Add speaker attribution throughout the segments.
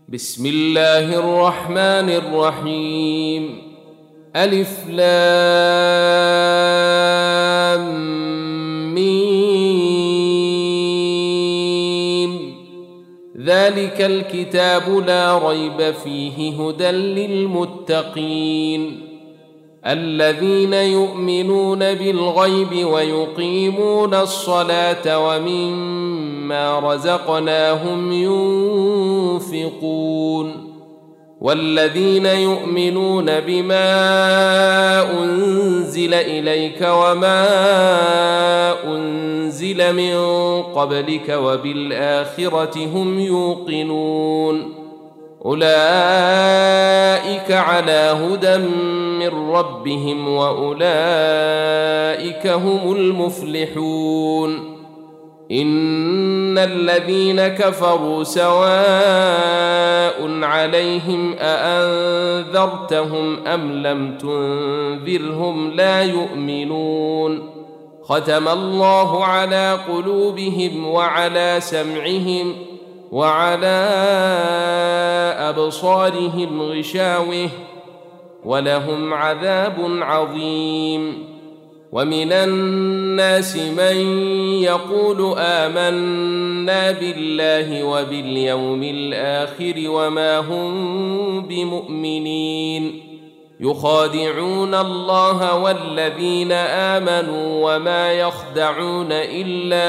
Speaker 1: بسم الله الرحمن الرحيم. ألف لام ميم. ذلك الكتاب لا ريب فيه هدى للمتقين الذين يؤمنون بالغيب ويقيمون الصلاة ومما رزقناهم ينفقون والذين يؤمنون بما أنزل إليك وما أنزل من قبلك وبالآخرة هم يوقنون أولئك على هدى من ربهم وأولئك هم المفلحون. إن الذين كفروا سواء عليهم أأنذرتهم أم لم تنذرهم لا يؤمنون. ختم الله على قلوبهم وعلى سمعهم وعلى أبصارهم غشاوة ولهم عذاب عظيم. ومن الناس من يقول آمنا بالله وباليوم الآخر وما هم بمؤمنين يخادعون الله والذين آمنوا وما يخدعون إلا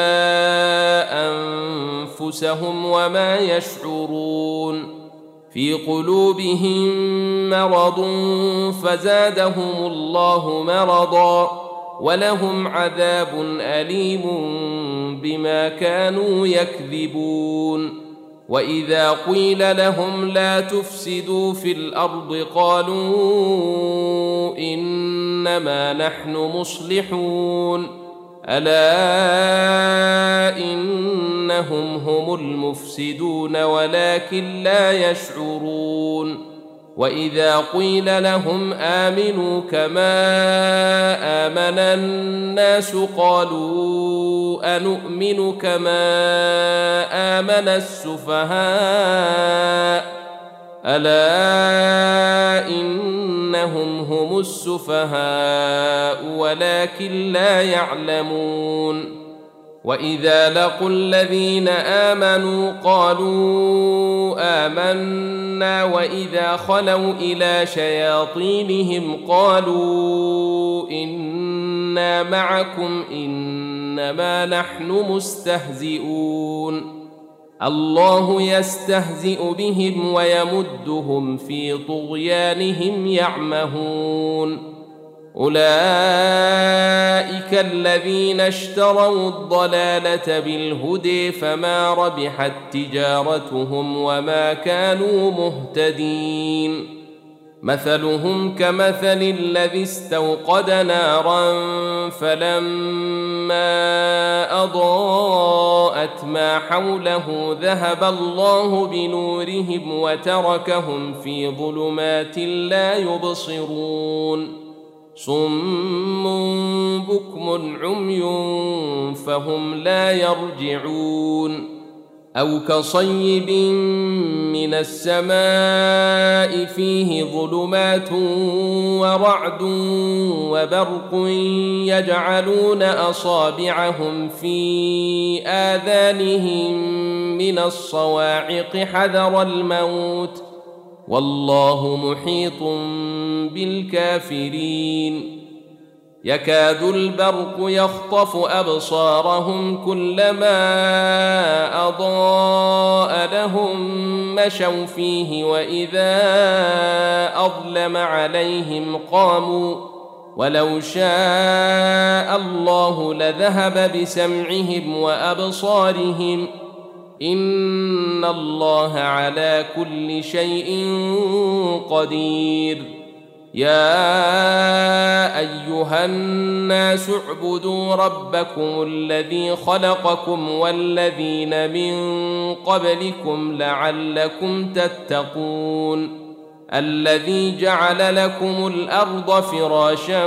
Speaker 1: أنفسهم وما يشعرون. في قلوبهم مرض فزادهم الله مرضا ولهم عذاب أليم بما كانوا يكذبون. وإذا قيل لهم لا تفسدوا في الأرض قالوا إنما نحن مصلحون ألا إنهم هم المفسدون ولكن لا يشعرون. وإذا قيل لهم آمنوا كما آمن الناس قالوا أنؤمن كما آمن السفهاء ألا إنهم هم السفهاء ولكن لا يعلمون. وإذا لقوا الذين آمنوا قالوا آمنا وإذا خلوا إلى شياطينهم قالوا إنا معكم إنما نحن مستهزئون. الله يستهزئ بهم ويمدهم في طغيانهم يعمهون. أولئك الذين اشتروا الضلالة بالهدى فما ربحت تجارتهم وما كانوا مهتدين. مثلهم كمثل الذي استوقد نارا فلما أضاءت ما حوله ذهب الله بنورهم وتركهم في ظلمات لا يبصرون. صم بكم عمي فهم لا يرجعون. أو كصيب من السماء فيه ظلمات ورعد وبرق يجعلون أصابعهم في آذانهم من الصواعق حذر الموت والله محيط بالكافرين. يكاد البرق يخطف أبصارهم كلما أضاء لهم مشوا فيه وإذا أظلم عليهم قاموا ولو شاء الله لذهب بسمعهم وأبصارهم إن الله على كل شيء قدير. يا أيها الناس اعبدوا ربكم الذي خلقكم والذين من قبلكم لعلكم تتقون الذي جعل لكم الأرض فراشا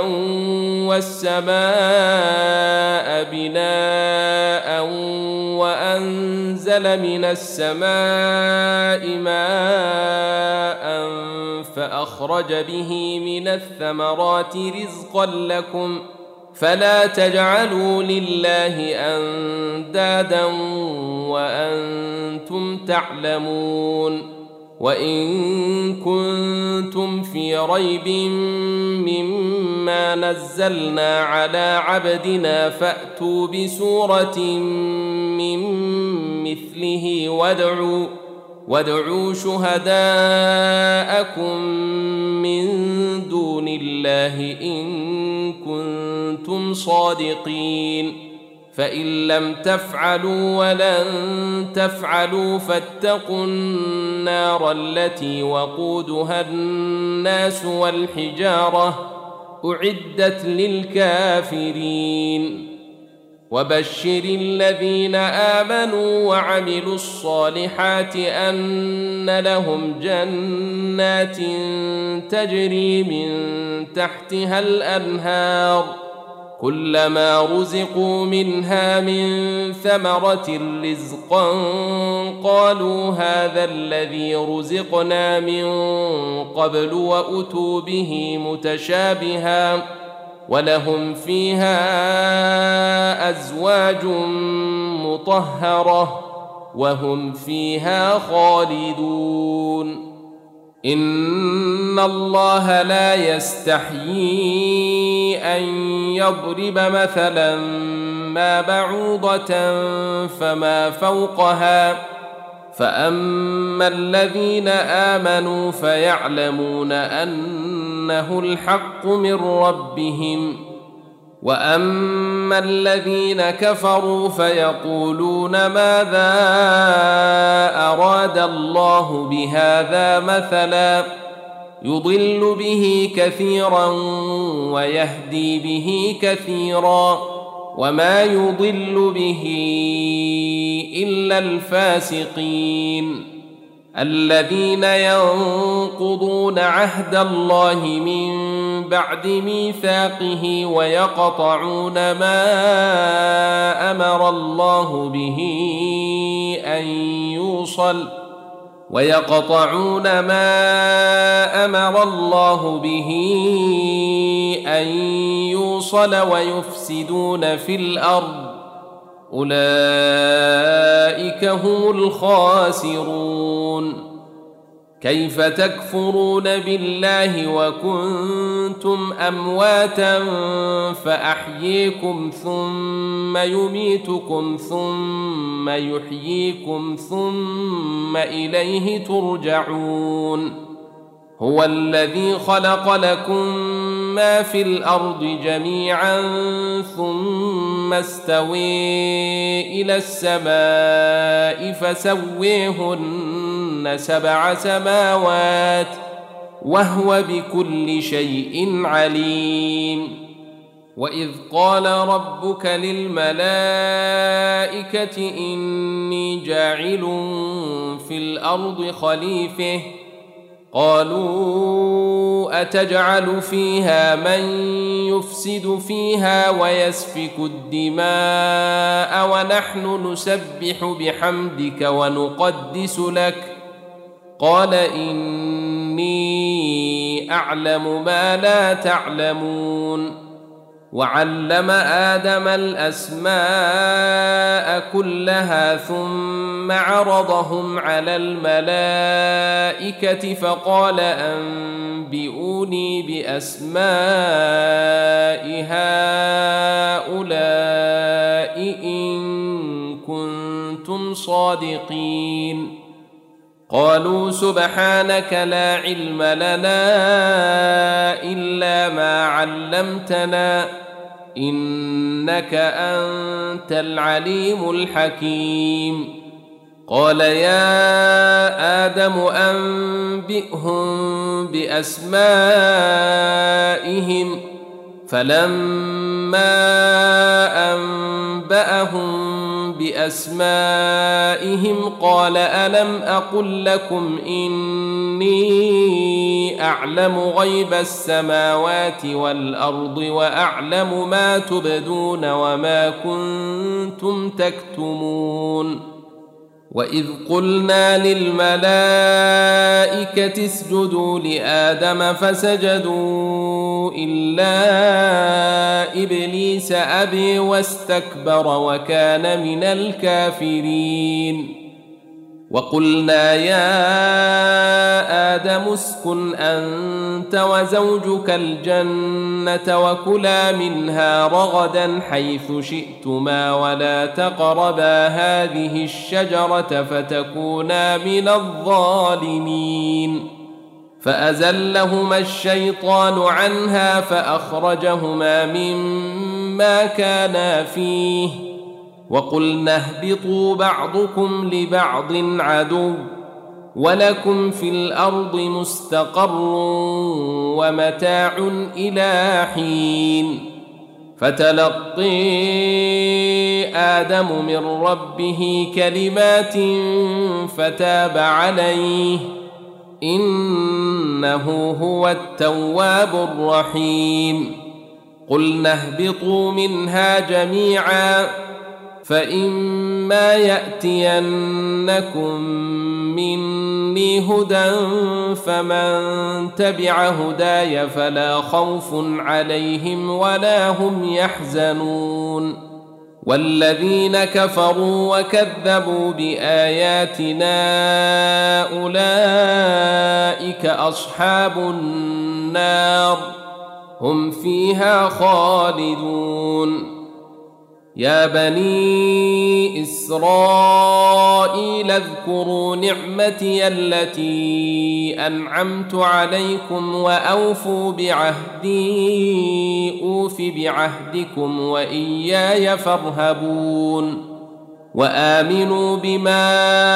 Speaker 1: والسماء بناء وأنزل من السماء ماء فأخرج به من الثمرات رزقا لكم فلا تجعلوا لله أندادا وأنتم تعلمون وإن كنتم في ريب مما نزلنا على عبدنا فأتوا بسورة من مثله وادعوا شهداءكم من دون الله إن كنتم صادقين فإن لم تفعلوا ولن تفعلوا فاتقوا النار التي وقودها الناس والحجارة أعدت للكافرين وبشر الذين آمنوا وعملوا الصالحات أن لهم جنات تجري من تحتها الأنهار كلما رزقوا منها من ثمرة رزقا قالوا هذا الذي رزقنا من قبل وأتوا به متشابها ولهم فيها أزواج مطهرة وهم فيها خالدون إن الله لا يستحيي أن يضرب مثلا ما بعوضة فما فوقها فأما الذين آمنوا فيعلمون أنه الحق من ربهم وأما الذين كفروا فيقولون ماذا أراد الله بهذا مثلا يضل به كثيرا ويهدي به كثيرا وما يضل به إلا الفاسقين الذين ينقضون عهد الله من بعد ميثاقه ويقطعون ما أمر الله به أن يوصل ويفسدون في الأرض أولئك هم الخاسرون كيف تكفرون بالله وكنتم أمواتا فأحييكم ثم يميتكم ثم يحييكم ثم إليه ترجعون هو الذي خلق لكم ما في الأرض جميعا ثم استوى إلى السماء فسويهن 7 سماوات وهو بكل شيء عليم وإذ قال ربك للملائكة إني جاعل في الأرض خليفة قالوا أتجعل فيها من يفسد فيها ويسفك الدماء ونحن نسبح بحمدك ونقدس لك قال إني أعلم ما لا تعلمون وعلم آدم الأسماء كلها ثم عرضهم على الملائكة فقال أنبئوني بأسماء هؤلاء إن كنتم صادقين قالوا سبحانك لا علم لنا إلا ما علمتنا إنك أنت العليم الحكيم قال يا آدم أنبئهم بأسمائهم فلما أنبأهم بأسمائهم قال ألم أقل لكم إني أعلم غيب السماوات والأرض وأعلم ما تبدون وما كنتم تكتمون وإذ قلنا للملائكة اسجدوا لآدم فسجدوا إلا إبليس أبي واستكبر وكان من الكافرين وقلنا يا آدم اسكن أنت وزوجك الجنة وكلا منها رغدا حيث شئتما ولا تقربا هذه الشجرة فتكونا من الظالمين فأزلهما الشيطان عنها فأخرجهما مما كانا فيه وقلنا اهبطوا بعضكم لبعض عدو ولكم في الأرض مستقر ومتاع إلى حين فتلقي آدم من ربه كلمات فتاب عليه إنه هو التواب الرحيم قلنا اهبطوا منها جميعا فإما يأتينكم مني هدى فمن تبع هداي فلا خوف عليهم ولا هم يحزنون والذين كفروا وكذبوا بآياتنا أولئك أصحاب النار هم فيها خالدون يا بني إسرائيل اذكروا نعمتي التي أنعمت عليكم وأوفوا بعهدي أوف بعهدكم وإياي فارهبون وآمنوا بما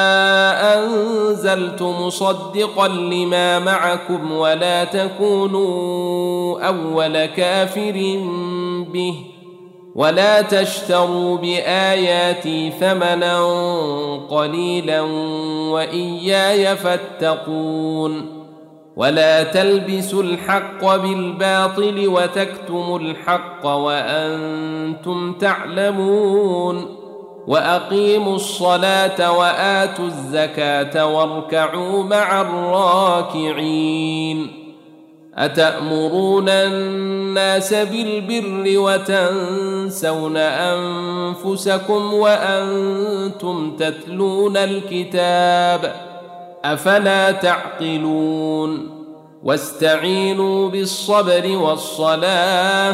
Speaker 1: أنزلت مصدقا لما معكم ولا تكونوا أول كافر به ولا تشتروا بآياتي ثمنا قليلا وإياي فاتقون ولا تلبسوا الحق بالباطل وتكتموا الحق وأنتم تعلمون وأقيموا الصلاة وآتوا الزكاة واركعوا مع الراكعين أتأمرون الناس بالبر وتنسون أنفسكم وأنتم تتلون الكتاب أفلا تعقلون واستعينوا بالصبر والصلاة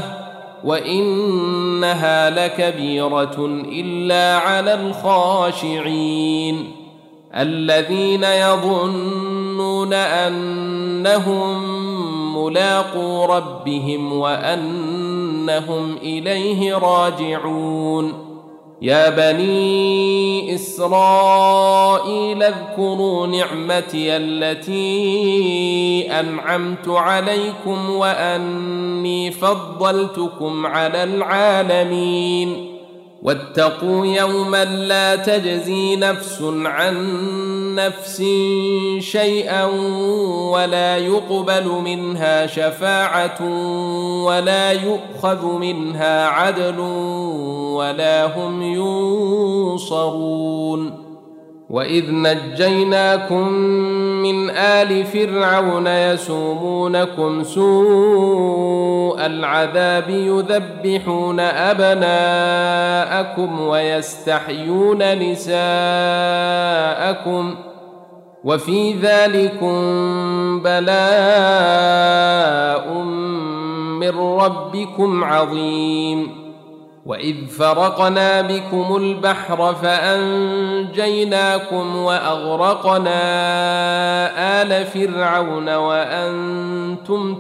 Speaker 1: وإنها لكبيرة إلا على الخاشعين الذين يظنون أنهم ملاقو ربهم وأنهم إليه راجعون يا بني إسرائيل اذكروا نعمتي التي أنعمت عليكم وأني فضلتكم على العالمين واتقوا يوما لا تجزي نفس عن نفس شيئا ولا يقبل منها شفاعة ولا يؤخذ منها عدل ولا هم ينصرون وإذ نجيناكم من آل فرعون يسومونكم سوء العذاب يذبحون أبناءكم ويستحيون نساءكم وفي ذلكم بلاء من ربكم عظيم وإذ فرقنا بكم البحر فأنجيناكم وأغرقنا آل فرعون وأنتم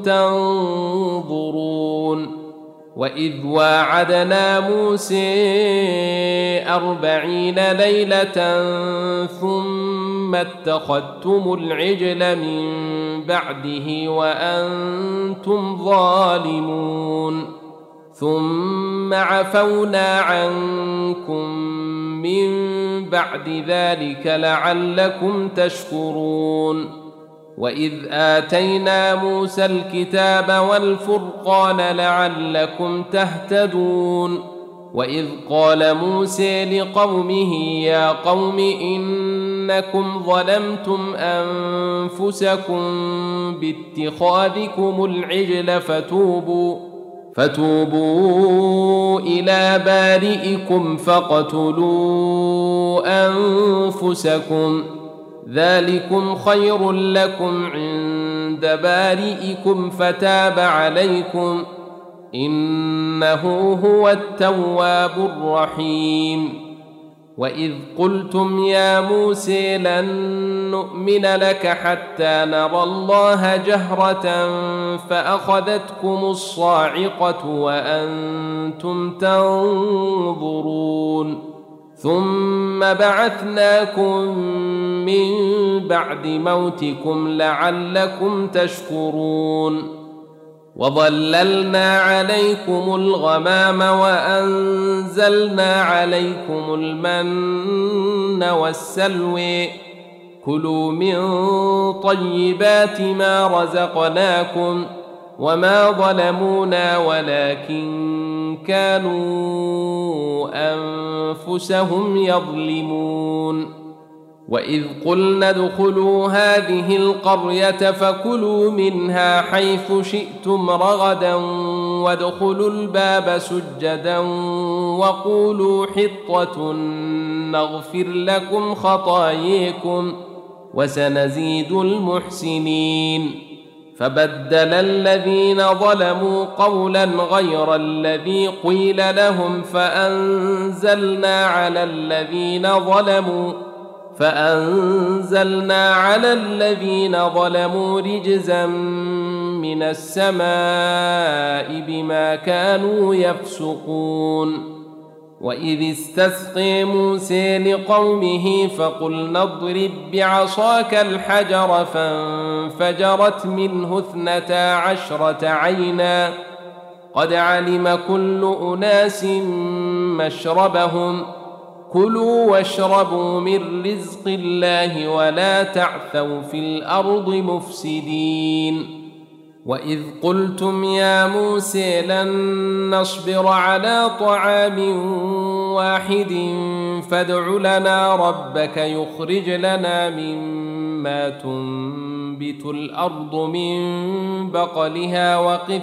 Speaker 1: تنظرون وإذ واعدنا موسى 40 ليلة ثم اتخذتم العجل من بعده وأنتم ظالمون ثم عفونا عنكم من بعد ذلك لعلكم تشكرون وإذ آتينا موسى الكتاب والفرقان لعلكم تهتدون وإذ قال موسى لقومه يا قوم إنكم ظلمتم أنفسكم باتخاذكم العجل فتوبوا إلى بارئكم فاقتلوا أنفسكم ذلكم خير لكم عند بارئكم فتاب عليكم إنه هو التواب الرحيم وإذ قلتم يا موسى لن نؤمن لك حتى نرى الله جهرة فأخذتكم الصاعقة وأنتم تنظرون ثم بعثناكم من بعد موتكم لعلكم تشكرون وظللنا عليكم الغمام وأنزلنا عليكم المن والسلوى كلوا من طيبات ما رزقناكم وما ظلمونا ولكن كانوا أنفسهم يظلمون وإذ قلنا ادخلوا هذه القرية فكلوا منها حيث شئتم رغدا وادخلوا الباب سجدا وقولوا حطة نغفر لكم خطاياكم وسنزيد المحسنين فبدل الذين ظلموا قولا غير الذي قيل لهم فأنزلنا على الذين ظلموا رجزا من السماء بما كانوا يفسقون وإذ استسقي موسى لقومه فقلنا اضرب بعصاك الحجر فانفجرت منه 12 عينا قد علم كل أناس مشربهم كلوا واشربوا من رزق الله ولا تعثوا في الأرض مفسدين وإذ قلتم يا موسى لن نصبر على طعام واحد فادع لنا ربك يخرج لنا مما تنبت الأرض من بقلها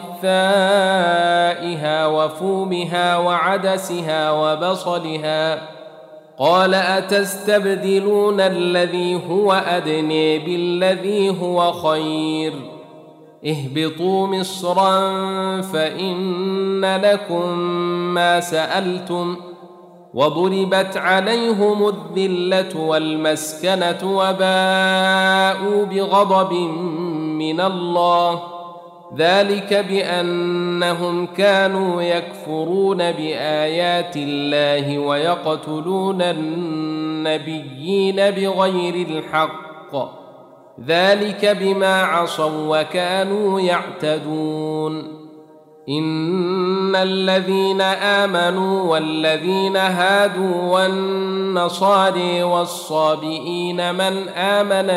Speaker 1: وقثائها وفومها وعدسها وبصلها قال أتستبدلون الذي هو أدنى بالذي هو خير اهبطوا مصرا فإن لكم ما سألتم وضربت عليهم الذلة والمسكنة وباءوا بغضب من الله ذلك بأنهم كانوا يكفرون بآيات الله ويقتلون النبيين بغير الحق ذلك بما عصوا وكانوا يعتدون إن الذين آمنوا والذين هادوا والنصارى والصابئين من آمن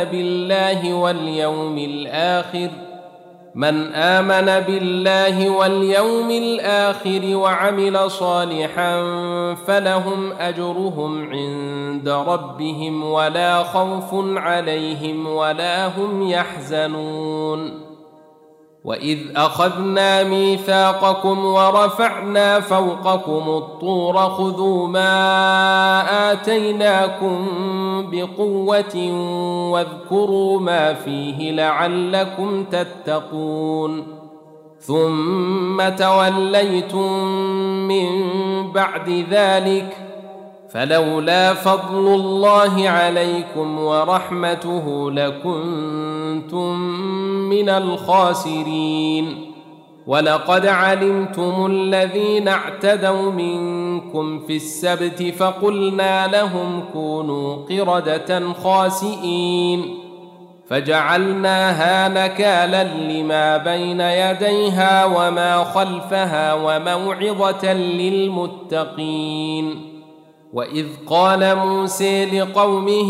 Speaker 1: بالله واليوم الآخر وعمل صالحا فلهم أجرهم عند ربهم ولا خوف عليهم ولا هم يحزنون وإذ أخذنا ميثاقكم ورفعنا فوقكم الطور خذوا ما آتيناكم بقوة واذكروا ما فيه لعلكم تتقون ثم توليتم من بعد ذلك فلولا فضل الله عليكم ورحمته لكنتم من الخاسرين ولقد علمتم الذين اعتدوا منكم في السبت فقلنا لهم كونوا قردة خاسئين فجعلناها نكالا لما بين يديها وما خلفها وموعظة للمتقين وإذ قال موسى لقومه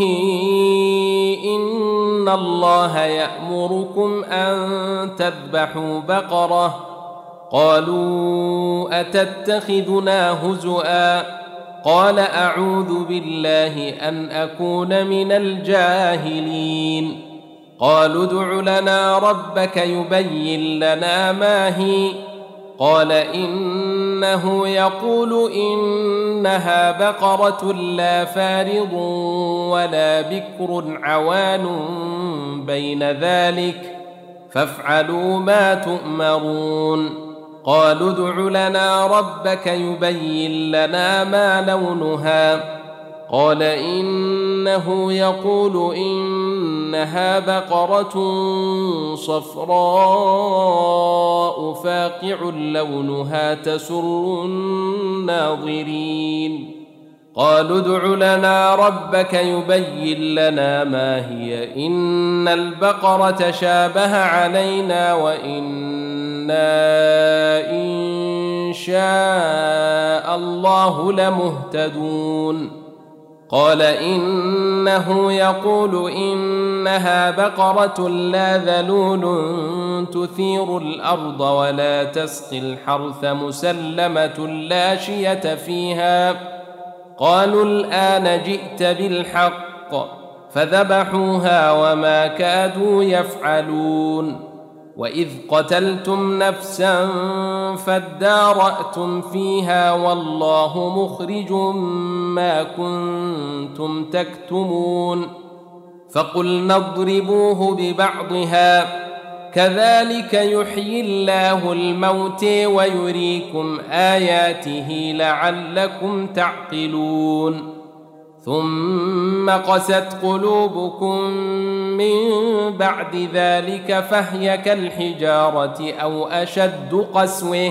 Speaker 1: إن الله يأمركم أن تذبحوا بقرة قالوا أتتخذنا هزؤا قال أعوذ بالله أن أكون من الجاهلين قالوا ادع لنا ربك يبين لنا ما هي قال إنه يقول إنها بقرة لا فارض ولا بكر عوان بين ذلك فافعلوا ما تؤمرون قالوا ادع لنا ربك يبين لنا ما لونها قال إنه يقول إنها بقرة صفراء فاقع لونها تسر الناظرين قالوا ادع لنا ربك يبين لنا ما هي إن البقرة شابه علينا وإنا إن شاء الله لمهتدون قال إنه يقول إنها بقرة لا ذلول تثير الأرض ولا تسقي الحرث مسلمة لا شية فيها قالوا الآن جئت بالحق فذبحوها وما كادوا يفعلون وإذ قتلتم نفسا فادارأتم فيها والله مخرج ما كنتم تكتمون فقلنا اضربوه ببعضها كذلك يحيي الله الموتى ويريكم آياته لعلكم تعقلون ثم قست قلوبكم من بعد ذلك فهي كالحجارة أو أشد قسوة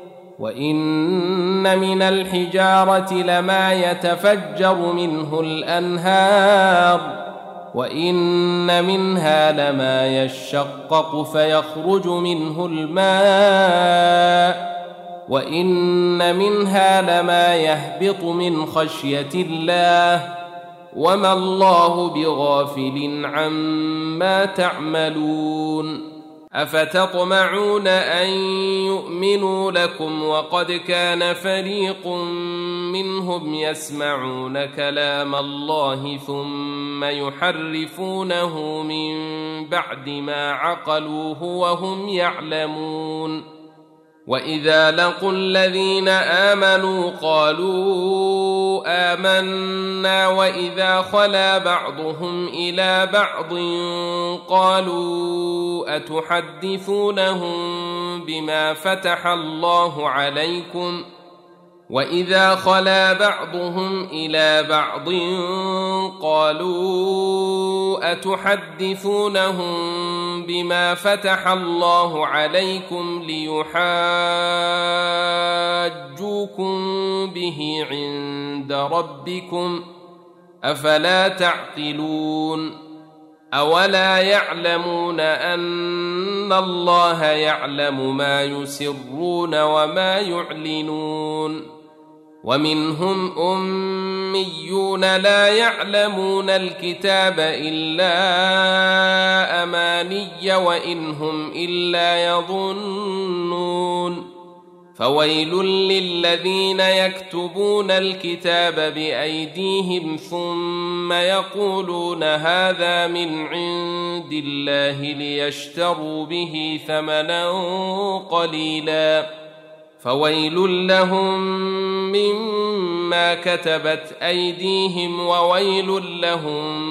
Speaker 1: وإن من الحجارة لما يتفجر منه الأنهار وإن منها لما يشقق فيخرج منه الماء وإن منها لما يهبط من خشية الله وما الله بغافل عما تعملون أفتطمعون أن يؤمنوا لكم وقد كان فريق منهم يسمعون كلام الله ثم يحرفونه من بعد ما عقلوه وهم يعلمون وإذا لقوا الذين آمنوا قالوا آمنا وإذا خلا بعضهم إلى بعض قالوا أتحدثونهم بما فتح الله عليكم وإذا خلا بعضهم إلى بعض قالوا أتحدثونهم بما فتح الله عليكم ليحاجوكم به عند ربكم أفلا تعقلون أولا يعلمون أن الله يعلم ما يسرون وما يعلنون ومنهم أميون لا يعلمون الكتاب إلا أماني وإن هم إلا يظنون فويل للذين يكتبون الكتاب بأيديهم ثم يقولون هذا من عند الله ليشتروا به ثمنا قليلا فويل لهم مما كتبت أيديهم وويل لهم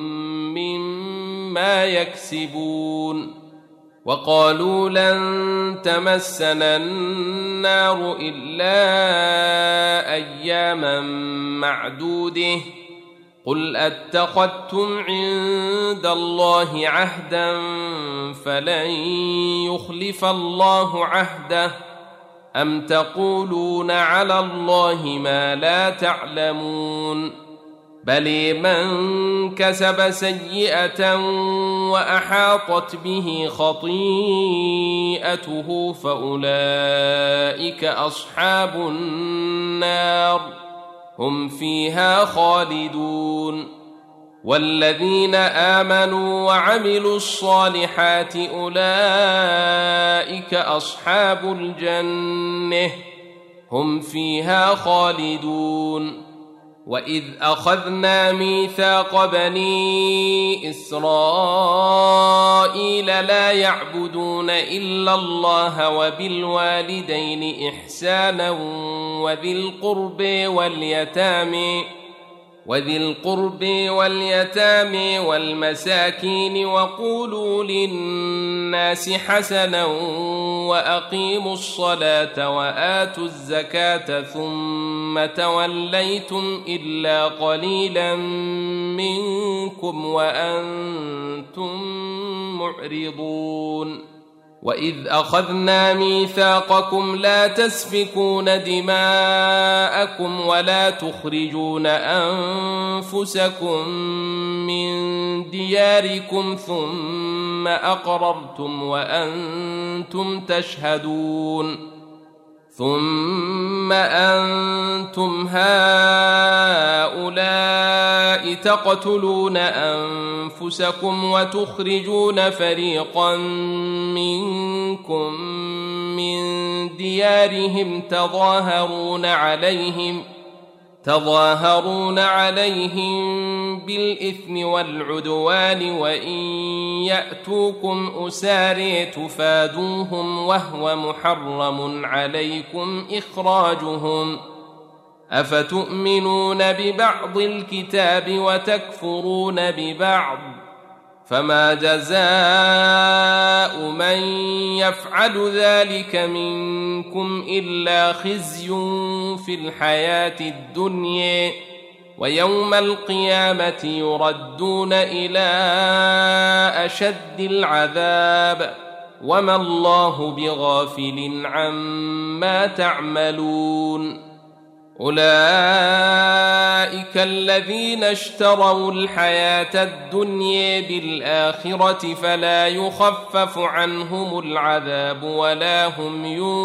Speaker 1: مما يكسبون وقالوا لن تمسنا النار إلا أياما معدوده قل أتخذتم عند الله عهدا فلن يخلف الله عهده أم تقولون على الله ما لا تعلمون بل من كسب سيئة وأحاطت به خطيئته فأولئك أصحاب النار هم فيها خالدون والذين آمنوا وعملوا الصالحات أولئك أصحاب الجنة هم فيها خالدون وإذ أخذنا ميثاق بني إسرائيل لا يعبدون إلا الله وبالوالدين إحسانا وذي القرب واليتامى والمساكين وقولوا للناس حسنا وأقيموا الصلاة وآتوا الزكاة ثم توليتم إلا قليلا منكم وأنتم معرضون وإذ أخذنا ميثاقكم لا تسفكون دماءكم ولا تخرجون أنفسكم من دياركم ثم أقررتم وأنتم تشهدون ثم أنتم هؤلاء تقتلون أنفسكم وتخرجون فريقا منكم من ديارهم تظاهرون عليهم بالإثم والعدوان وإن يأتوكم أسارى تفادوهم وهو محرم عليكم إخراجهم أفتؤمنون ببعض الكتاب وتكفرون ببعض فما جزاء من يفعل ذلك منكم إلا خزي في الحياة الدنيا ويوم القيامة يردون إلى أشد العذاب وما الله بغافل عما تعملون أولئك الذين اشتروا الحياة الدنيا بالآخرة فلا يخفف عنهم العذاب ولا هم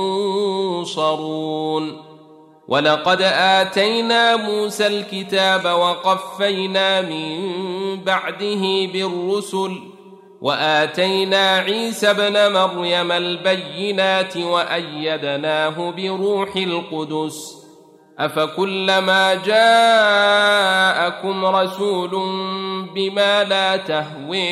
Speaker 1: ينصرون ولقد آتينا موسى الكتاب وقفينا من بعده بالرسل وآتينا عيسى ابن مريم البينات وأيدناه بروح القدس أفكلما جاءكم رسول بما لا تهوي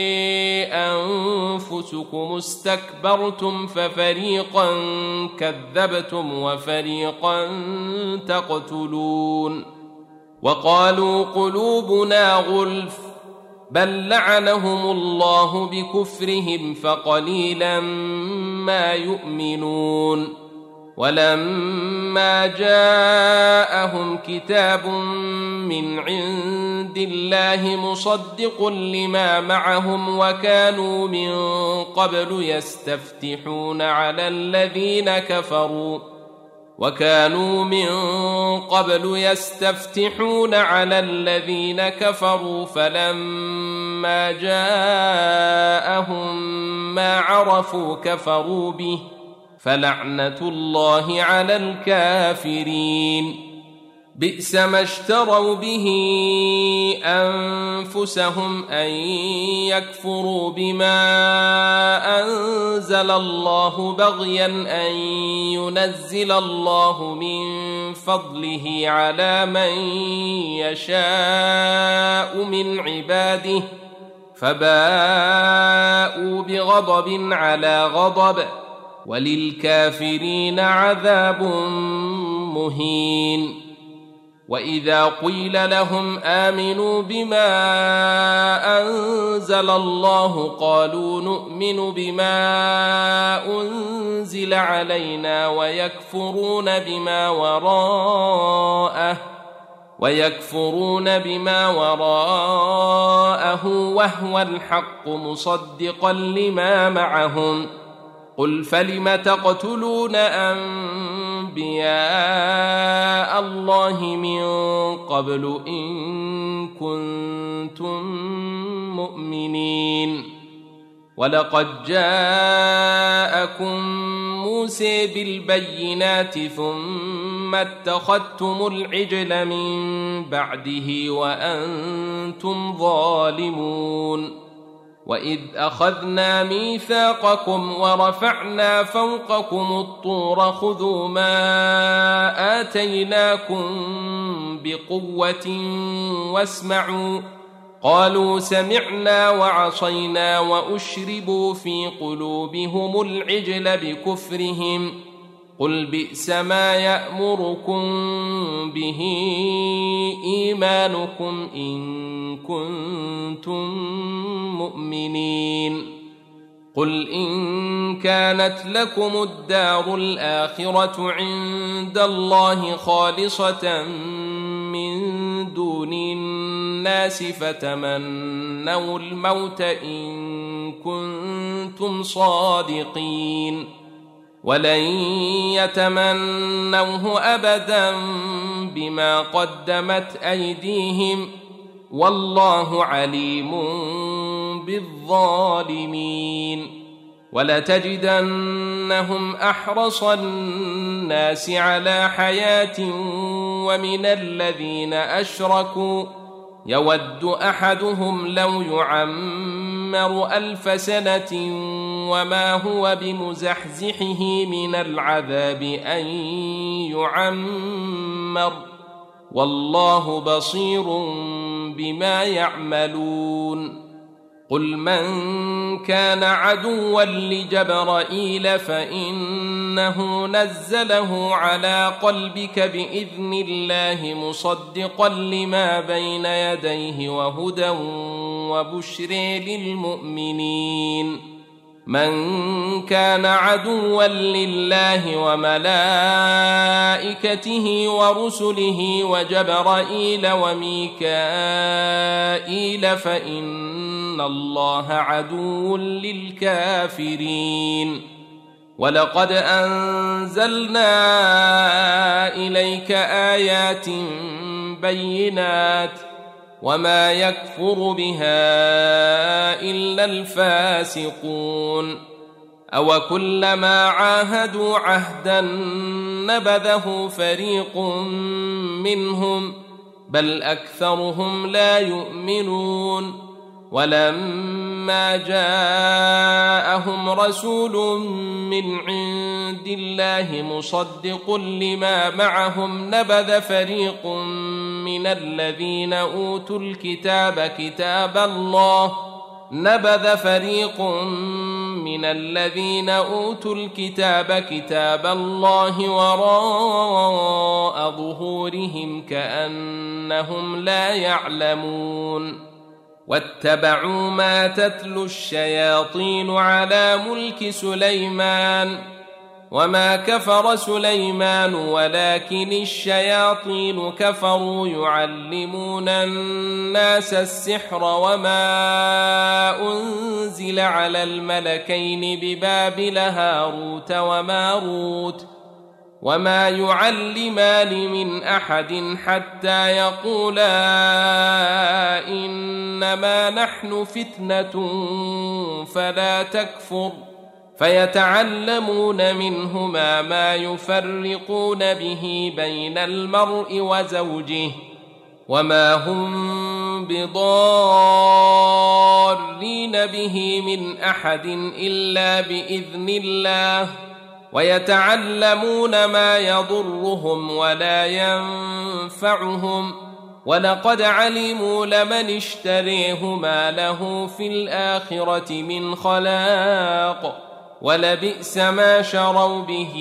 Speaker 1: أنفسكم استكبرتم ففريقا كذبتم وفريقا تقتلون وقالوا قلوبنا غلف بل لعنهم الله بكفرهم فقليلا ما يؤمنون ولما جاءهم كتاب من عند الله مصدق لما معهم وكانوا من قبل يستفتحون على الذين كفروا فلما جاءهم ما عرفوا كفروا به فلعنة الله على الكافرين بئس ما اشتروا به أنفسهم أن يكفروا بما أنزل الله بغيا أن ينزل الله من فضله على من يشاء من عباده فباءوا بغضب على غضب وللكافرين عذاب مهين وإذا قيل لهم آمنوا بما أنزل الله قالوا نؤمن بما أنزل علينا ويكفرون بما وراءه وهو الحق مصدقا لما معهم قل فلم تقتلون أنبياء الله من قبل إن كنتم مؤمنين ولقد جاءكم موسى بالبينات ثم اتخذتم العجل من بعده وأنتم ظالمون وإذ أخذنا ميثاقكم ورفعنا فوقكم الطور خذوا ما آتيناكم بقوة واسمعوا قالوا سمعنا وعصينا وأشربوا في قلوبهم العجل بكفرهم قل بئس ما يأمركم به إيمانكم إن كنتم مؤمنين قل إن كانت لكم الدار الآخرة عند الله خالصة من دون الناس فتمنوا الموت إن كنتم صادقين ولن يتمنوه أبدا بما قدمت أيديهم والله عليم بالظالمين ولتجدنهم أحرص الناس على حياة ومن الذين أشركوا يود أحدهم لو يعمر 1000 سنة وما هو بمزحزحه من العذاب أن يعمر والله بصير بما يعملون قل من كان عدوا لجبرائيل فإنه نزله على قلبك بإذن الله مصدقا لما بين يديه وهدى وبشر للمؤمنين من كان عدوا لله وملائكته ورسله وجبرائيل وميكائيل فإن الله عدو للكافرين ولقد أنزلنا إليك آيات بينات وما يكفر بها إلا الفاسقون أوكلما عاهدوا عهدا نبذه فريق منهم بل أكثرهم لا يؤمنون ولما جاءهم رسول من عند الله مصدق لما معهم نبذ فريق من الذين أوتوا الكتاب كتاب الله وراء ظهورهم كأنهم لا يعلمون واتبعوا ما تتلو الشياطين على ملك سليمان وما كفر سليمان ولكن الشياطين كفروا يعلمون الناس السحر وما أنزل على الملكين ببابل هاروت وماروت وما يعلمان من أحد حتى يقولا إنما نحن فتنة فلا تكفر فيتعلمون منهما ما يفرقون به بين المرء وزوجه وما هم بضارين به من أحد إلا بإذن الله ويتعلمون ما يضرهم ولا ينفعهم ولقد علموا لمن اشتريه ما له في الآخرة من خلاق ولبئس ما شروا به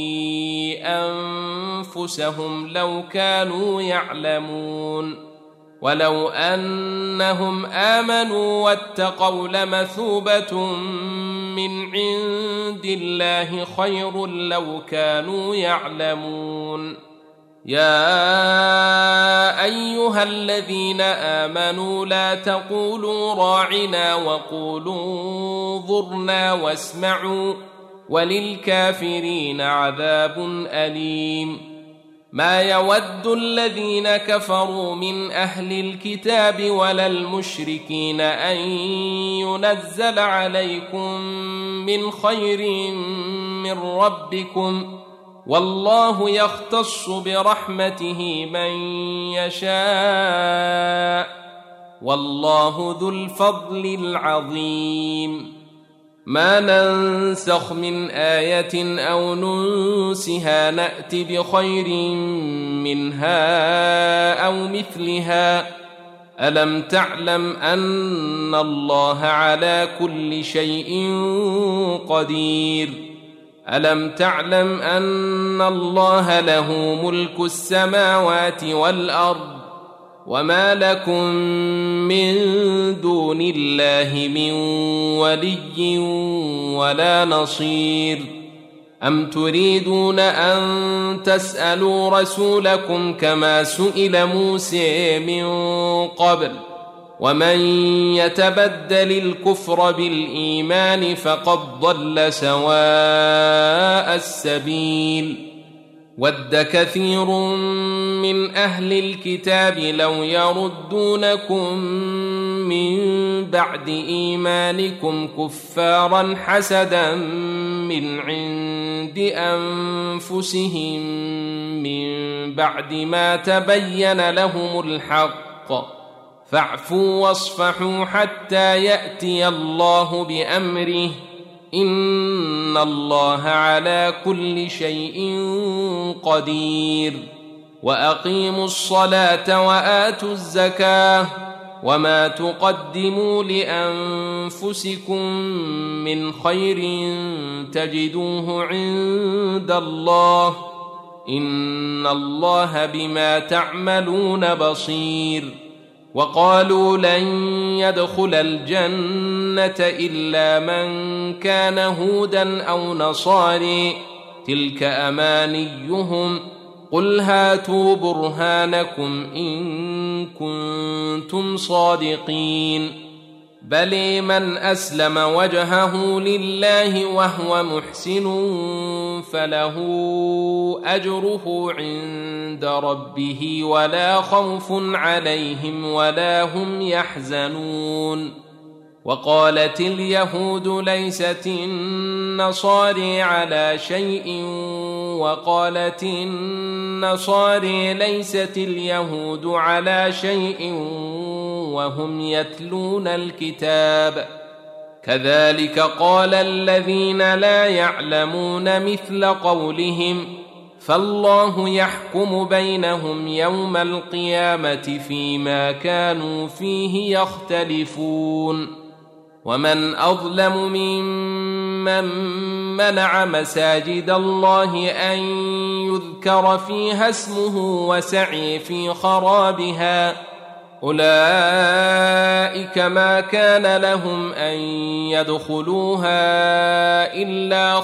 Speaker 1: أنفسهم لو كانوا يعلمون ولو أنهم آمنوا واتقوا لمثوبة من عند الله خير لو كانوا يعلمون يا أيها الذين آمنوا لا تقولوا راعنا وقولوا انظرنا واسمعوا وللكافرين عذاب أليم ما يود الذين كفروا من أهل الكتاب ولا المشركين أن ينزل عليكم من خير من ربكم، والله يختص برحمته من يشاء، والله ذو الفضل العظيم. ما ننسخ من آية أو ننسها نأت بخير منها أو مثلها. ألم تعلم أن الله على كل شيء قدير؟ ألم تعلم أن الله له ملك السماوات والأرض، وما لكم من دون الله من ولي ولا نصير. أم تريدون أن تسألوا رسولكم كما سئل موسى من قبل؟ ومن يتبدل الكفر بالإيمان فقد ضل سواء السبيل. ود كثير من أهل الكتاب لو يردونكم من بعد إيمانكم كفارا حسدا من عند أنفسهم من بعد ما تبين لهم الحق، فاعفوا واصفحوا حتى يأتي الله بأمره، إن الله على كل شيء قدير. وأقيموا الصلاة وآتوا الزكاة، وما تقدموا لأنفسكم من خير تجدوه عند الله، إن الله بما تعملون بصير. وقالوا لن يدخل الجنة إلا من كان هودا أو نصاري، تلك أمانيهم، قل هاتوا برهانكم إن كنتم صادقين. بل من أسلم وجهه لله وهو محسن فله أجره عند ربه ولا خوف عليهم ولا هم يحزنون. وقالت اليهود ليست النصارى على شيء، وقالت النصارى ليست اليهود على شيء وهم يتلون الكتاب، كذلك قال الذين لا يعلمون مثل قولهم، فالله يحكم بينهم يوم القيامة فيما كانوا فيه يختلفون. ومن أظلم ممن منع مساجد الله أن يذكر فيها اسمه وسعي في خرابها، أولئك ما كان لهم أن يدخلوها إلا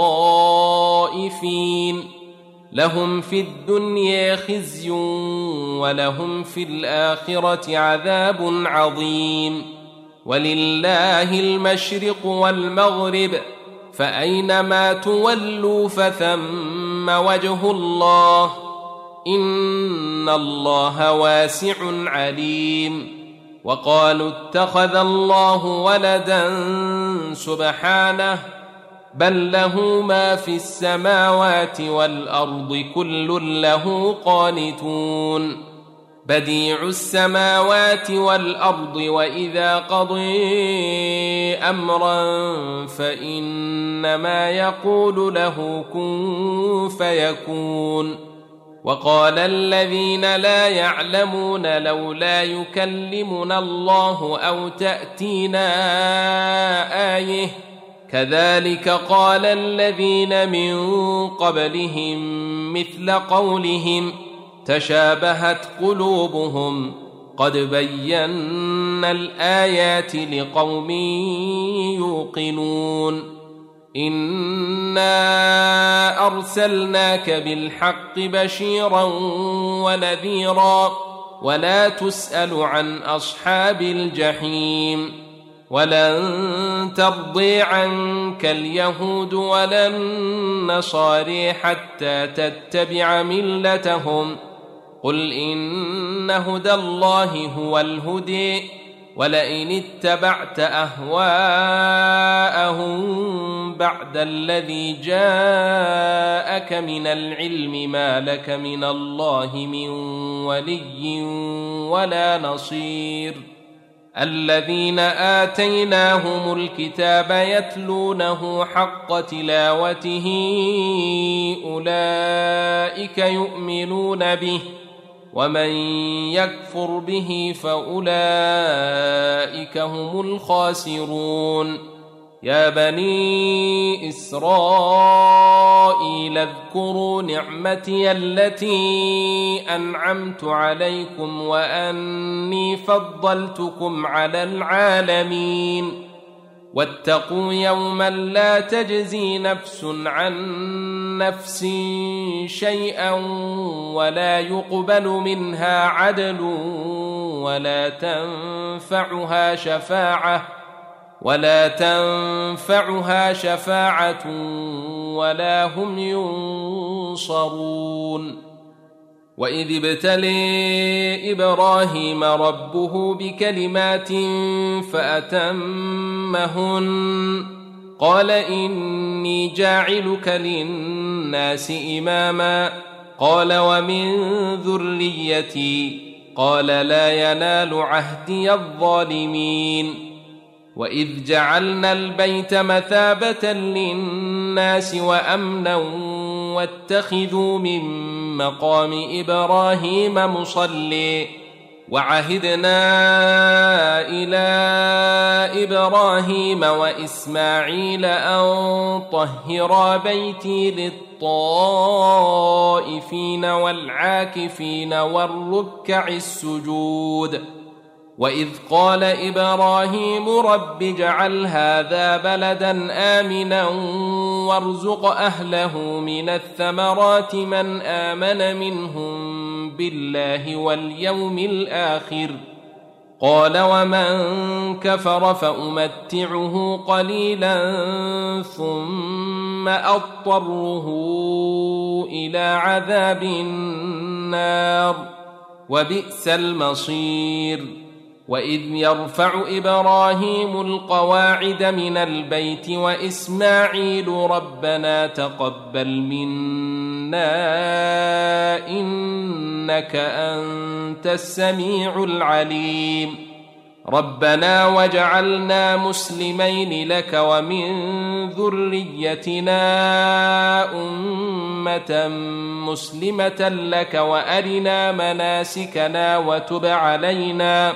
Speaker 1: خائفين، لهم في الدنيا خزي ولهم في الآخرة عذاب عظيم. ولله المشرق والمغرب، فأينما تولوا فثم وجه الله، إن الله واسع عليم. وقالوا اتخذ الله ولدا سبحانه، بل له ما في السماوات والأرض كل له قانتون. بديع السماوات والأرض، وإذا قضي أمرا فإنما يقول له كن فيكون. وقال الذين لا يعلمون لولا يكلمنا الله أو تأتينا آية، كذلك قال الذين من قبلهم مثل قولهم، تشابهت قلوبهم، قد بينا الآيات لقوم يوقنون. إنا أرسلناك بالحق بشيرا ونذيرا، ولا تسأل عن أصحاب الجحيم. ولن ترضي عنك اليهود ولا النصارى حتى تتبع ملتهم قل إن هدى الله هو الهدي ولئن اتبعت أهواءهم بعد الذي جاءك من العلم ما لك من الله من ولي ولا نصير الذين آتيناهم الكتاب يتلونه حق تلاوته أولئك يؤمنون به ومن يكفر به فأولئك هم الخاسرون يا بني إسرائيل اذكروا نعمتي التي أنعمت عليكم وأني فضلتكم على العالمين واتقوا يوما لا تجزي نفس عن نفس شيئا ولا يقبل منها عدل ولا تنفعها شفاعة ولا هم ينصرون وإذ ابتلي إبراهيم ربه بكلمات فأتمهن قال إني جاعلك للناس إماما قال ومن ذريتي قال لا ينال عهدي الظالمين وإذ جعلنا البيت مثابة للناس وأمنا واتخذوا من مقام إبراهيم مصلي وعهدنا إلى إبراهيم وإسماعيل أن طهرا بيتي للطائفين والعاكفين والركع السجود وإذ قال إبراهيم رب اجعل هذا بلدا آمنا وارزق أهله من الثمرات من آمن منهم بالله واليوم الآخر قال ومن كفر فأمتعه قليلا ثم أضطره إلى عذاب النار وبئس المصير وإذ يرفع إبراهيم القواعد من البيت وإسماعيل ربنا تقبل منا إنك أنت السميع العليم ربنا وجعلنا مسلمين لك ومن ذريتنا أمة مسلمة لك وأرنا مناسكنا وتب علينا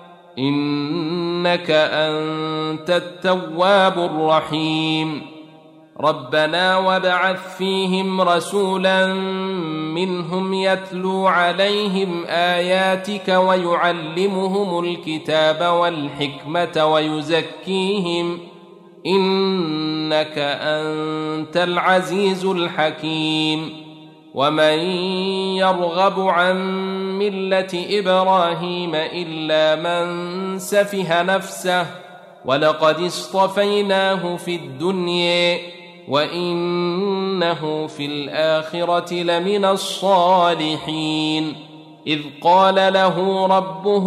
Speaker 1: إنك أنت التواب الرحيم ربنا وابعث فيهم رسولا منهم يتلو عليهم آياتك ويعلمهم الكتاب والحكمة ويزكيهم إنك أنت العزيز الحكيم ومن يرغب عن ملة إبراهيم إلا من سفه نفسه ولقد اصطفيناه في الدنيا وإنه في الآخرة لمن الصالحين إذ قال له ربه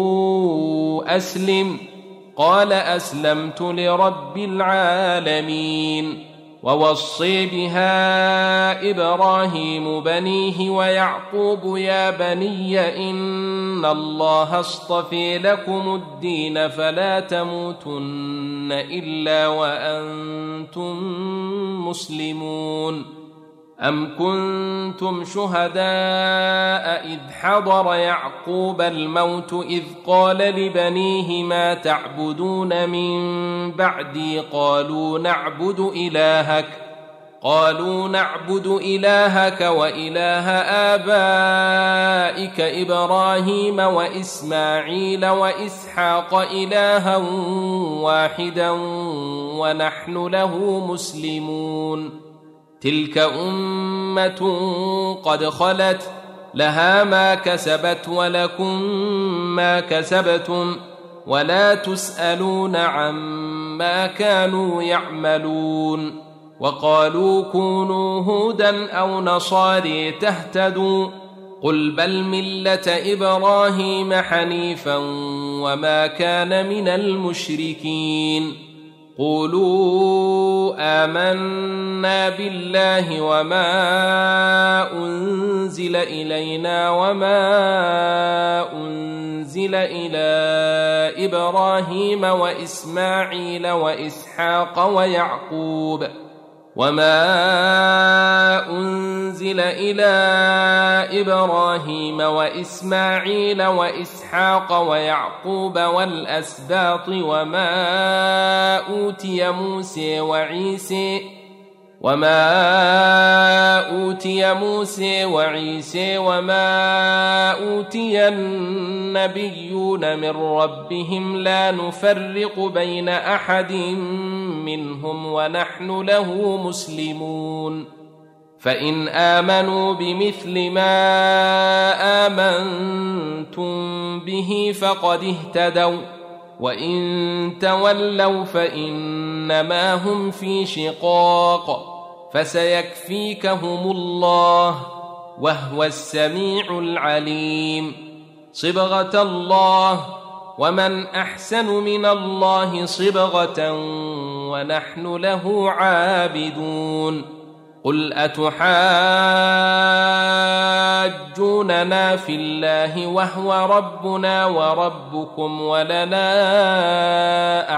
Speaker 1: أسلم قال أسلمت لرب العالمين ووصي بها إبراهيم بنيه ويعقوب يا بني إن الله اصطفى لكم الدين فلا تموتن إلا وأنتم مسلمون أم كنتم شهداء إذ حضر يعقوب الموت إذ قال لبنيه ما تعبدون من بعدي قالوا نعبد إلهك وإله آبائك إبراهيم وإسماعيل وإسحاق إلها واحدا ونحن له مسلمون تلك أمة قد خلت لها ما كسبت ولكم ما كسبتم ولا تسألون عما كانوا يعملون وقالوا كونوا هودا أو نصاري تهتدوا قل بل ملة إبراهيم حنيفا وما كان من المشركين قولوا آمنا بالله وما أنزل إلينا وما أنزل إلى إبراهيم وإسماعيل وإسحاق ويعقوب وما أنزل إلى إبراهيم وإسماعيل وإسحاق ويعقوب والأسباط وما أوتي موسى وعيسى وما أوتي النبيون من ربهم لا نفرق بين أحد منهم ونحن له مسلمون فإن آمنوا بمثل ما آمنتم به فقد اهتدوا وإن تولوا فإنما هم في شقاق فسيكفيكهم الله وهو السميع العليم صبغة الله ومن أحسن من الله صبغة ونحن له عابدون قل أتحاجوننا في الله وهو ربنا وربكم ولنا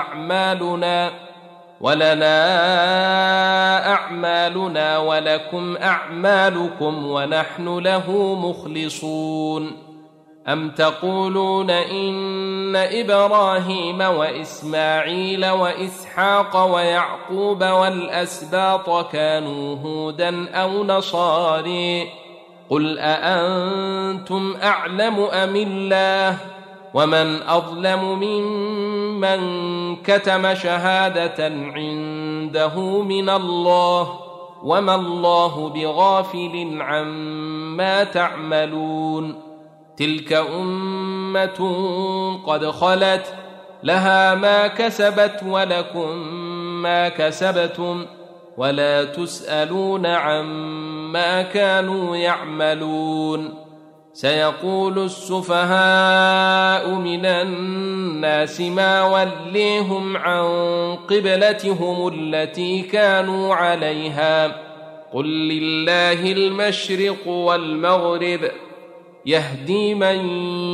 Speaker 1: أعمالنا ولكم أعمالكم ونحن له مخلصون أم تقولون إن إبراهيم وإسماعيل وإسحاق ويعقوب والأسباط كانوا هودا أو نصاري قل أأنتم أعلم أم الله ومن أظلم ممن كتم شهادة عنده من الله وما الله بغافل عما تعملون تلك أمة قد خلت لها ما كسبت ولكم ما كسبتم ولا تسألون عما كانوا يعملون سيقول السفهاء من الناس ما وليهم عن قبلتهم التي كانوا عليها قل لله المشرق والمغرب يهدي من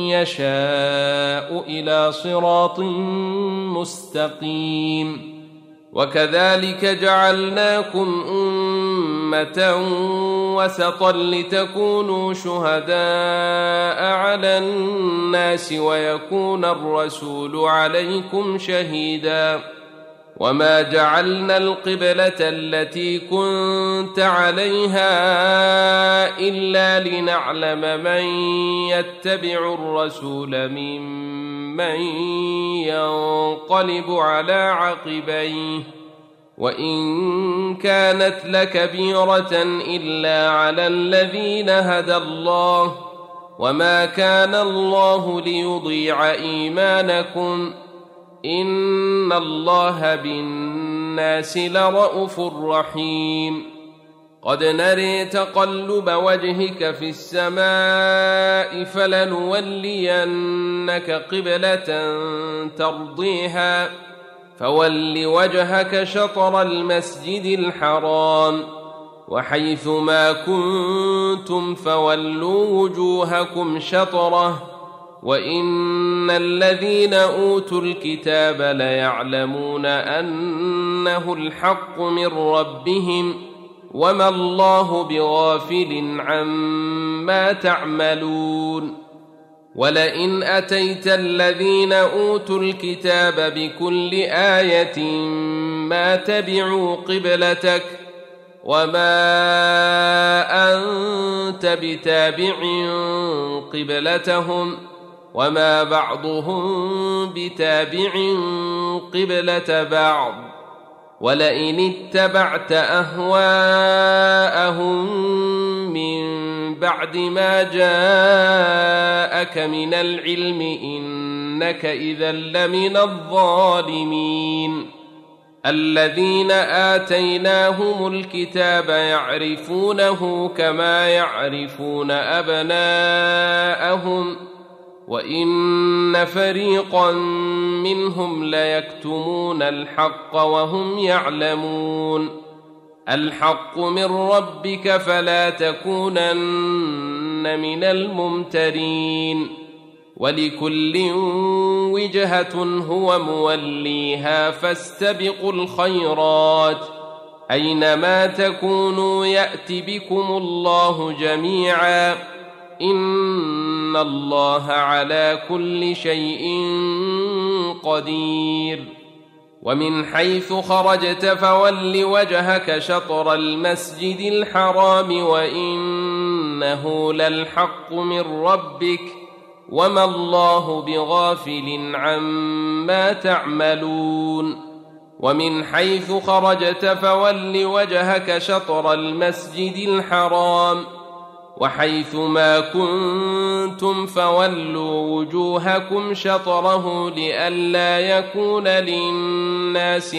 Speaker 1: يشاء إلى صراط مستقيم وكذلك جعلناكم أمة وسطا لتكونوا شهداء على الناس ويكون الرسول عليكم شهيدا وما جعلنا القبلة التي كنت عليها إلا لنعلم من يتبع الرسول ممن ينقلب على عقبيه وإن كانت لكبيرة إلا على الذين هدى الله وما كان الله ليضيع إيمانكم إن الله بالناس لرءوف رحيم قد نري تقلب وجهك في السماء فلنولينك قبلة ترضيها فول وجهك شطر المسجد الحرام وحيث ما كنتم فولوا وجوهكم شطره وإن الذين أوتوا الكتاب ليعلمون أنه الحق من ربهم وما الله بغافل عما تعملون ولئن أتيت الذين أوتوا الكتاب بكل آية ما تبعوا قبلتك وما أنت بتابع قبلتهم وما بعضهم بتابع قبلة بعض ولئن اتبعت أهواءهم من بعد ما جاءك من العلم إنك إذا لمن الظالمين. الذين آتيناهم الكتاب يعرفونه كما يعرفون أبناءهم وإن فريقا منهم ليكتمون الحق وهم يعلمون. الحق من ربك فلا تكونن من الممترين. ولكل وجهة هو موليها فاستبقوا الخيرات أينما تكونوا يأت بكم الله جميعا إن الله على كل شيء قدير. ومن حيث خرجت فول وجهك شطر المسجد الحرام وإنه للحق من ربك وما الله بغافل عما تعملون. ومن حيث خرجت فول وجهك شطر المسجد الحرام وحيث ما كنتم فولوا وجوهكم شطره لئلا يكون للناس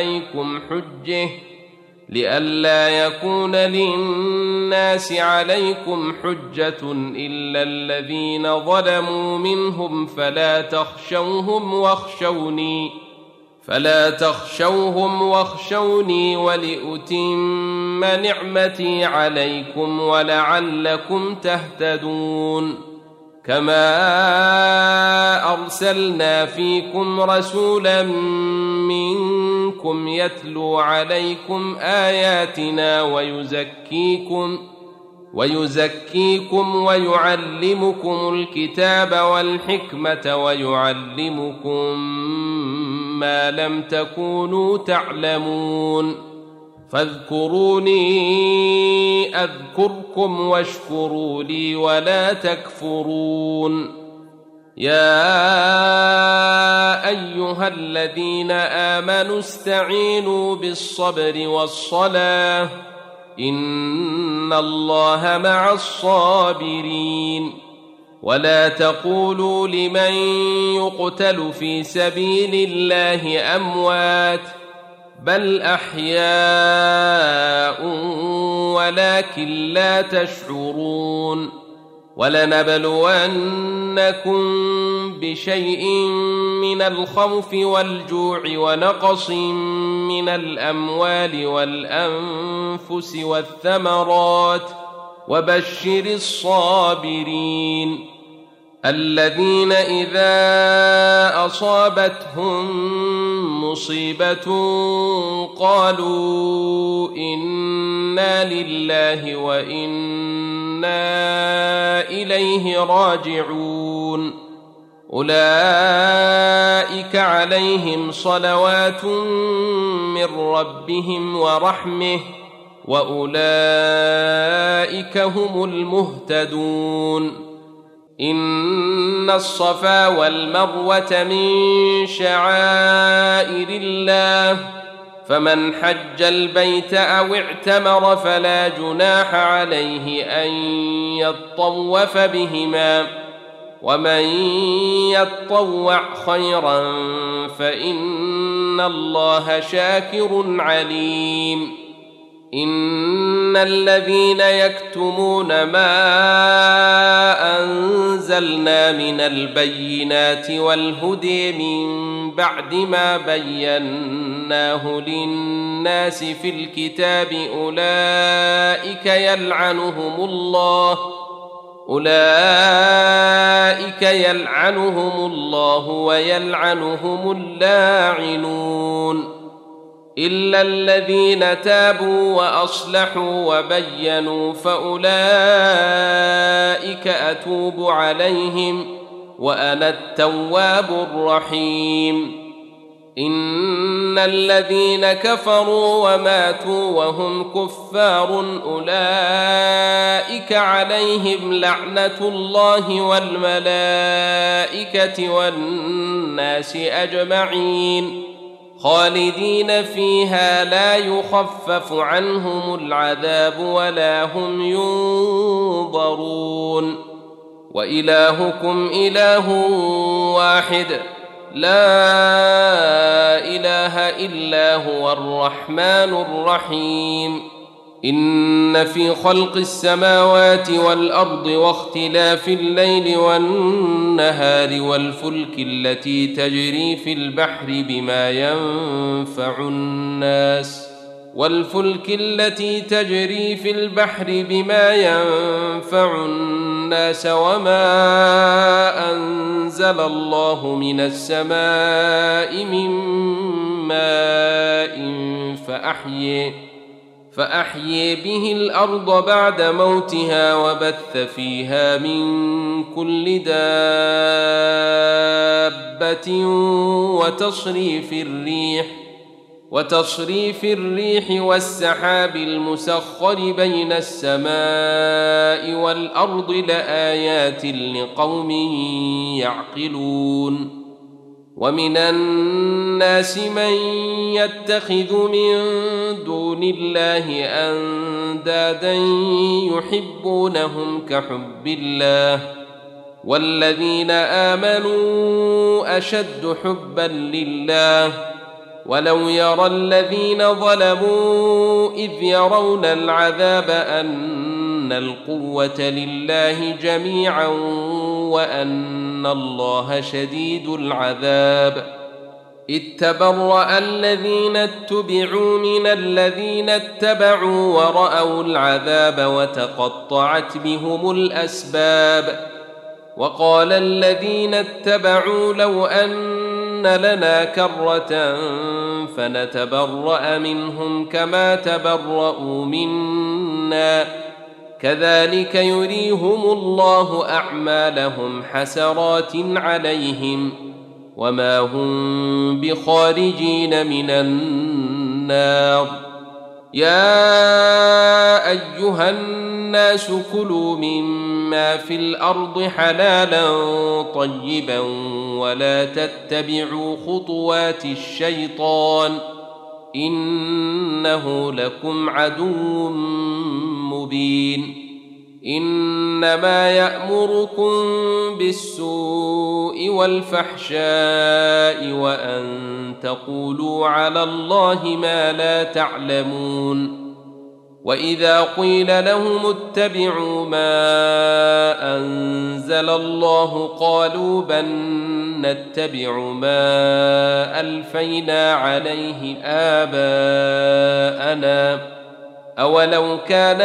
Speaker 1: عليكم حجة إلا الذين ظلموا منهم فلا تخشوهم واخشوني ولأتم نعمتي عليكم ولعلكم تهتدون. كما أرسلنا فيكم رسولا منكم يتلو عليكم آياتنا ويزكيكم ويعلمكم الكتاب والحكمة ويعلمكم ما لم تكونوا تعلمون. فاذكروني أذكركم واشكروا لي ولا تكفرون. يا أيها الذين آمنوا استعينوا بالصبر والصلاة إن الله مع الصابرين. ولا تقولوا لمن يقتل في سبيل الله أموات بل أحياء ولكن لا تشعرون. ولنبلونكم بشيء من الخوف والجوع ونقص من الأموال والأنفس والثمرات وبشر الصابرين الذين إذا أصابتهم مصيبة قالوا إنا لله وإنا إليه راجعون. أولئك عليهم صلوات من ربهم ورحمة وأولئك هم المهتدون. إن الصفا والمروة من شعائر الله فمن حج البيت أو اعتمر فلا جناح عليه أن يطوف بهما ومن يطوع خيرا فإن الله شاكر عليم. إن الذين يكتمون ما أنزلنا من البينات والهدى من بعد ما بيناه للناس في الكتاب أولئك يلعنهم الله ويلعنهم اللاعنون إلا الذين تابوا وأصلحوا وبينوا فأولئك أتوب عليهم وأنا التواب الرحيم. إن الذين كفروا وماتوا وهم كفار أولئك عليهم لعنة الله والملائكة والناس أجمعين خالدين فيها لا يخفف عنهم العذاب ولا هم ينظرون وإلهكم إله واحد لا إله إلا هو الرحمن الرحيم إن في خلق السماوات والأرض واختلاف الليل والنهار والفلك التي تجري في البحر بما ينفع الناس وما أنزل الله من السماء من ماء فأحيي به الأرض بعد موتها وبث فيها من كل دابة وتصريف الريح والسحاب المسخر بين السماء والأرض لآيات لقوم يعقلون ومن الناس من يتخذ من دون الله أندادا يحبونهم كحب الله والذين آمنوا أشد حبا لله ولو يرى الذين ظلموا إذ يرون العذاب أن القوة لله جميعا وأن الله شديد العذاب إذ تبرأ الذين اتبعوا من الذين اتبعوا ورأوا العذاب وتقطعت بهم الأسباب وقال الذين اتبعوا لو أن لنا كرة فنتبرأ منهم كما تبرؤوا منا كذلك يريهم الله أعمالهم حسرات عليهم وما هم بخارجين من النار يا أيها الناس كلوا مما في الأرض حلالا طيبا ولا تتبعوا خطوات الشيطان إنه لكم عدو مبين إنما يأمركم بالسوء والفحشاء وأن تقولوا على الله ما لا تعلمون وإذا قيل لهم اتبعوا ما أنزل الله قالوا بل نتبع ما ألفينا عليه آباءنا أولو كان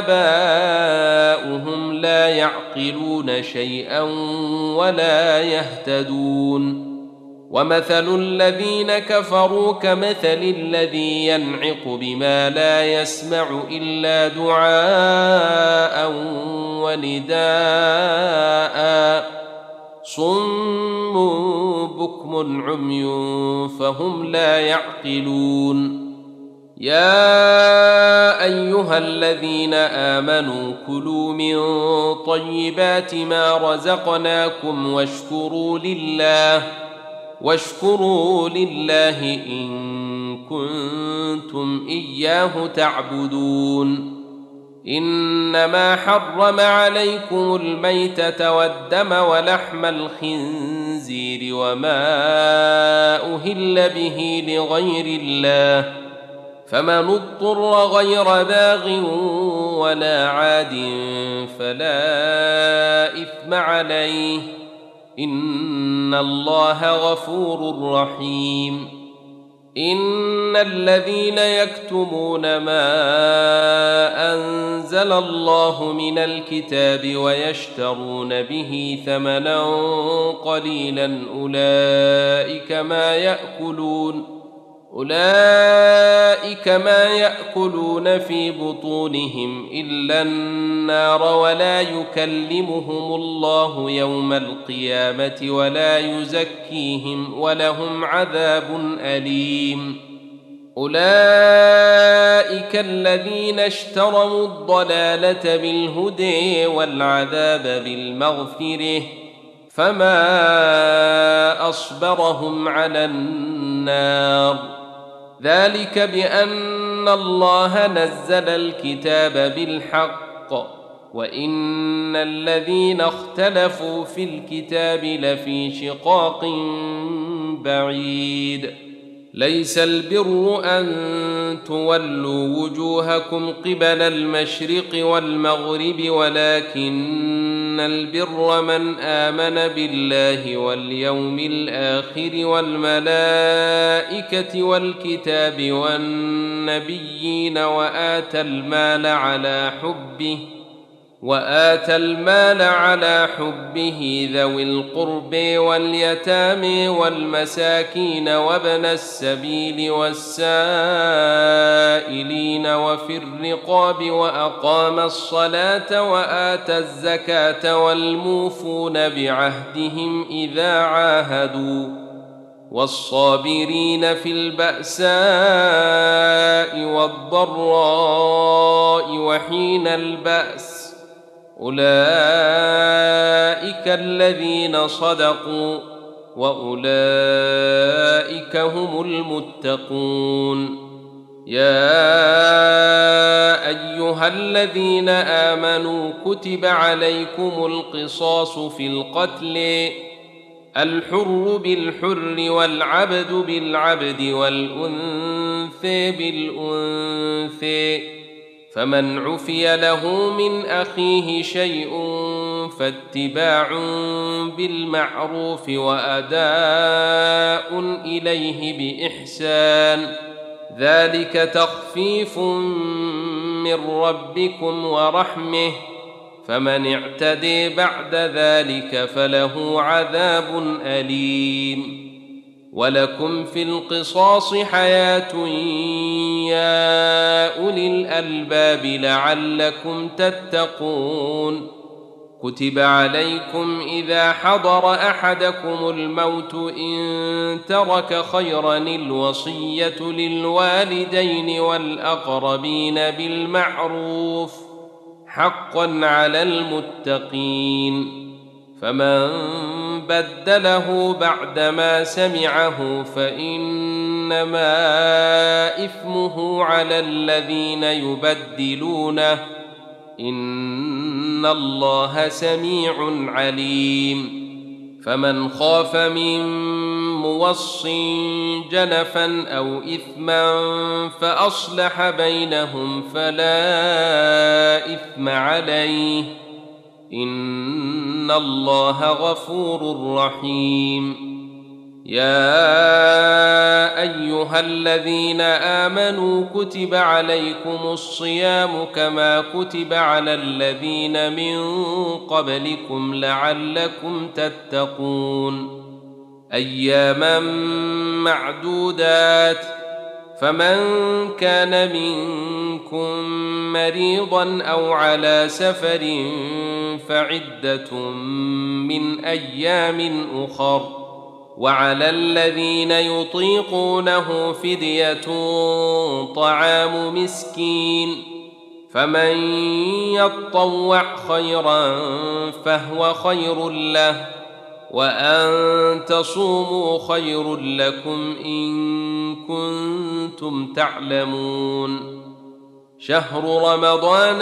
Speaker 1: آباؤهم لا يعقلون شيئا ولا يهتدون ومثل الذين كفروا كمثل الذي ينعق بما لا يسمع إلا دعاء ونداء صم بكم عمي فهم لا يعقلون يا أيها الذين آمنوا كلوا من طيبات ما رزقناكم واشكروا لله إن كنتم إياه تعبدون إنما حرم عليكم الميتة والدم ولحم الخنزير وما أهل به لغير الله فمن اضطر غير باغ ولا عاد فلا إثم عليه إن الله غفور رحيم إن الذين يكتمون ما أنزل الله من الكتاب ويشترون به ثمنا قليلا أولئك ما يأكلون في بطونهم إلا النار ولا يكلمهم الله يوم القيامة ولا يزكيهم ولهم عذاب أليم أولئك الذين اشتروا الضلالة بالهدى والعذاب بالمغفرة فما أصبرهم على النار ذلك بأن الله نزل الكتاب بالحق وإن الذين اختلفوا في الكتاب لفي شقاق بعيد ليس البر أن تولوا وجوهكم قبل المشرق والمغرب ولكن البر من آمن بالله واليوم الآخر والملائكة والكتاب والنبيين وآتى المال على حبه ذوي القرب واليتامى والمساكين وابن السبيل والسائلين وفي الرقاب وأقام الصلاة وآتى الزكاة والموفون بعهدهم إذا عاهدوا والصابرين في البأساء والضراء وحين البأس أولئك الذين صدقوا وأولئك هم المتقون يا أيها الذين آمنوا كتب عليكم القصاص في القتل الحر بالحر والعبد بالعبد والأنثى بالأنثى فمن عفي له من أخيه شيء فاتباع بالمعروف وأداء إليه بإحسان ذلك تخفيف من ربكم ورحمة فمن اعتدي بعد ذلك فله عذاب أليم ولكم في القصاص حياة يا أولي الألباب لعلكم تتقون كتب عليكم إذا حضر أحدكم الموت إن ترك خيرا الوصية للوالدين والأقربين بالمعروف حقا على المتقين فمن بدله بعدما سمعه فإنما إثمه على الذين يبدلونه إن الله سميع عليم فمن خاف من موص جنفا أو إثما فأصلح بينهم فلا إثم عليه إن الله غفور رحيم يا أيها الذين آمنوا كتب عليكم الصيام كما كتب على الذين من قبلكم لعلكم تتقون أياما معدودات فمن كان منكم مريضا أو على سفر فعدة من أيام أخر وعلى الذين يطيقونه فدية طعام مسكين فمن يطوع خيرا فهو خير له وأن تصوموا خير لكم إن كنتم تعلمون شهر رمضان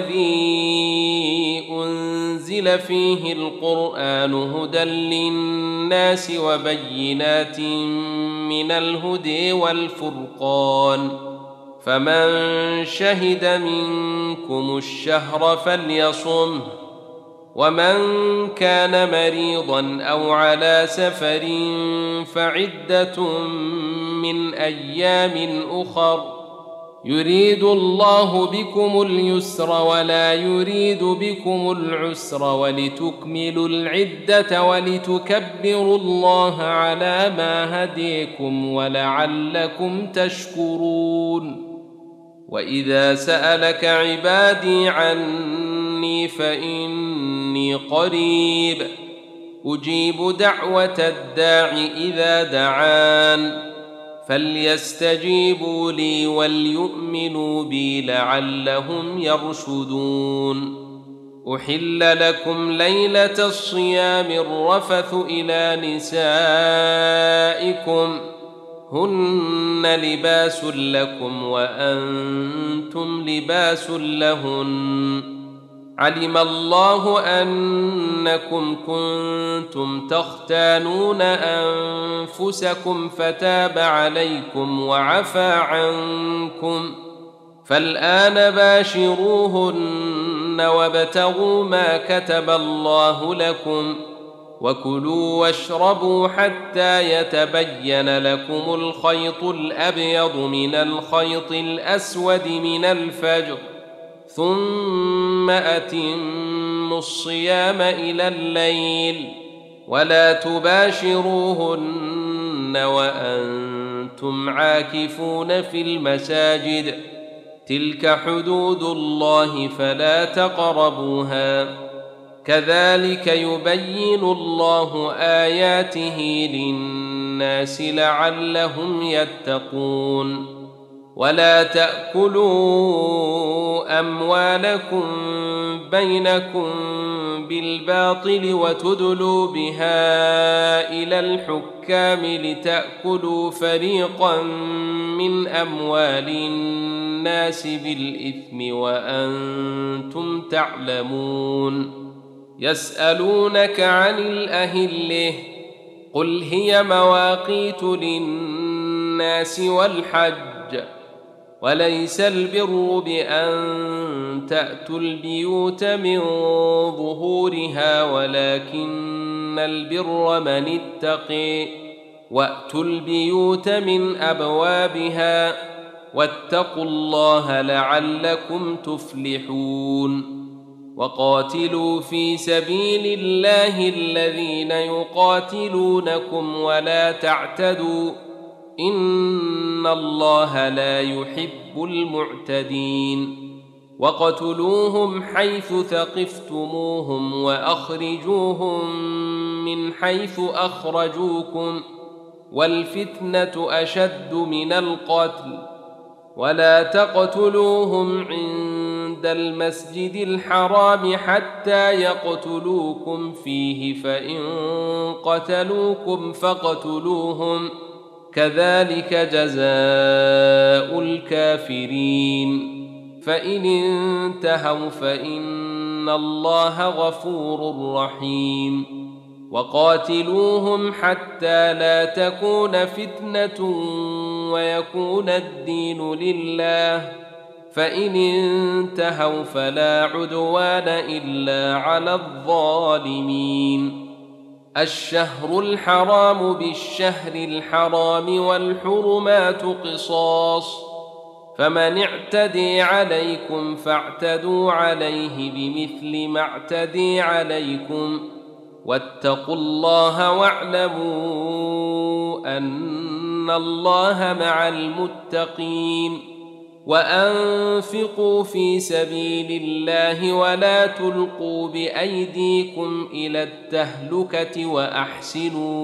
Speaker 1: الذي أنزل فيه القرآن هدى للناس وبينات من الهدى والفرقان فمن شهد منكم الشهر فليصمه ومن كان مريضا أو على سفر فعدة من أيام أخر يريد الله بكم اليسر ولا يريد بكم العسر ولتكملوا العدة ولتكبروا الله على ما هديكم ولعلكم تشكرون وإذا سألك عبادي عني فإني قريب أجيب دعوة الداع إذا دعان فليستجيبوا لي وليؤمنوا بي لعلهم يرشدون أحل لكم ليلة الصيام الرفث إلى نسائكم هن لباس لكم وأنتم لباس لهن علم الله أنكم كنتم تختانون أنفسكم فتاب عليكم وعفى عنكم فالآن باشروهن وابتغوا ما كتب الله لكم وكلوا واشربوا حتى يتبين لكم الخيط الأبيض من الخيط الأسود من الفجر ثم أتموا الصيام إلى الليل ولا تباشروهن وأنتم عاكفون في المساجد تلك حدود الله فلا تقربوها كذلك يبين الله آياته للناس لعلهم يتقون ولا تأكلوا أموالكم بينكم بالباطل وتدلوا بها إلى الحكام لتأكلوا فريقا من أموال الناس بالإثم وأنتم تعلمون يسألونك عن الأهلة قل هي مواقيت للناس والحج وليس البر بأن تأتوا البيوت من ظهورها ولكن البر من اتقي وأتوا البيوت من أبوابها واتقوا الله لعلكم تفلحون وقاتلوا في سبيل الله الذين يقاتلونكم ولا تعتدوا إن الله لا يحب المعتدين وقتلوهم حيث ثقفتموهم وأخرجوهم من حيث أخرجوكم والفتنة أشد من القتل ولا تقتلوهم عند المسجد الحرام حتى يقتلوكم فيه فإن قتلوكم فاقتلوهم كذلك جزاء الكافرين فإن انتهوا فإن الله غفور رحيم وقاتلوهم حتى لا تكون فتنة ويكون الدين لله فإن انتهوا فلا عدوان إلا على الظالمين الشهر الحرام بالشهر الحرام والحرمات قصاص فمن اعتدي عليكم فاعتدوا عليه بمثل ما اعتدي عليكم واتقوا الله واعلموا أن الله مع المتقين وأنفقوا في سبيل الله ولا تلقوا بأيديكم إلى التهلكة وأحسنوا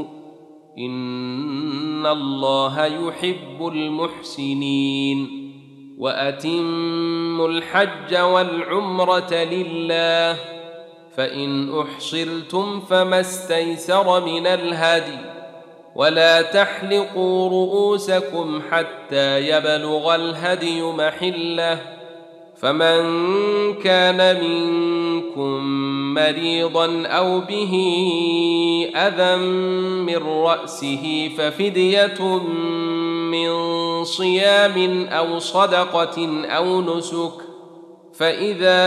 Speaker 1: إن الله يحب المحسنين وأتموا الحج والعمرة لله فإن أحصرتم فما استيسر من الهدي ولا تحلقوا رؤوسكم حتى يبلغ الهدي محله فمن كان منكم مريضا أو به أذى من رأسه ففدية من صيام أو صدقة أو نسك فإذا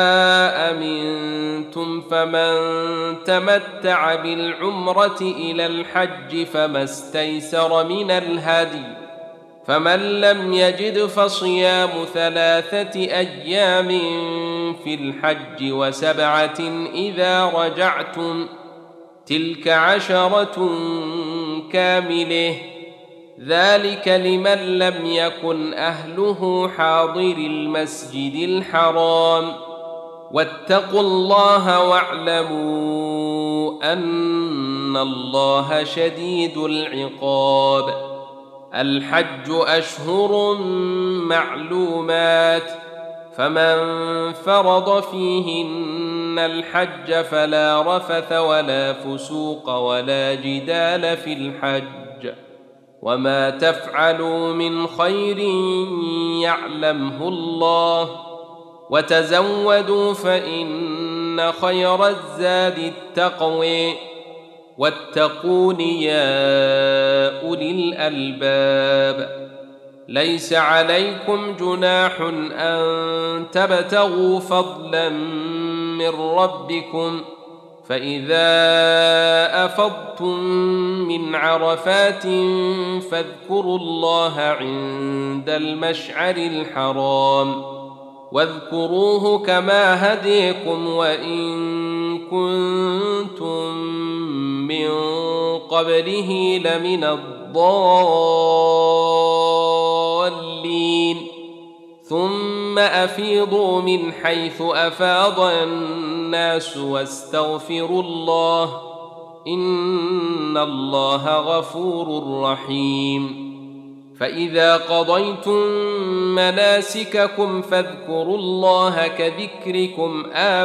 Speaker 1: أمنتم فمن تمتع بالعمرة إلى الحج فما استيسر من الهدي فمن لم يجد فصيام 3 أيام في الحج و7 إذا رجعتم تلك 10 كاملة ذلك لمن لم يكن أهله حاضر المسجد الحرام واتقوا الله واعلموا أن الله شديد العقاب الحج أشهر معلومات فمن فرض فيهن الحج فلا رفث ولا فسوق ولا جدال في الحج، وما تفعلوا من خير يعلمه الله، وتزودوا فإن خير الزاد التقوى، واتقون يا أولي الألباب. ليس عليكم جناح أن تبتغوا فضلا من ربكم، فإذا أفضتم من عرفات فاذكروا الله عند المشعر الحرام، واذكروه كما هديكم وإن كنتم من قبله لمن الضالين. ثم أفيضوا من حيث أفاض الناس واستغفروا الله، إن الله غفور رحيم. فإذا قضيتم مناسككم فاذكروا الله كذكركم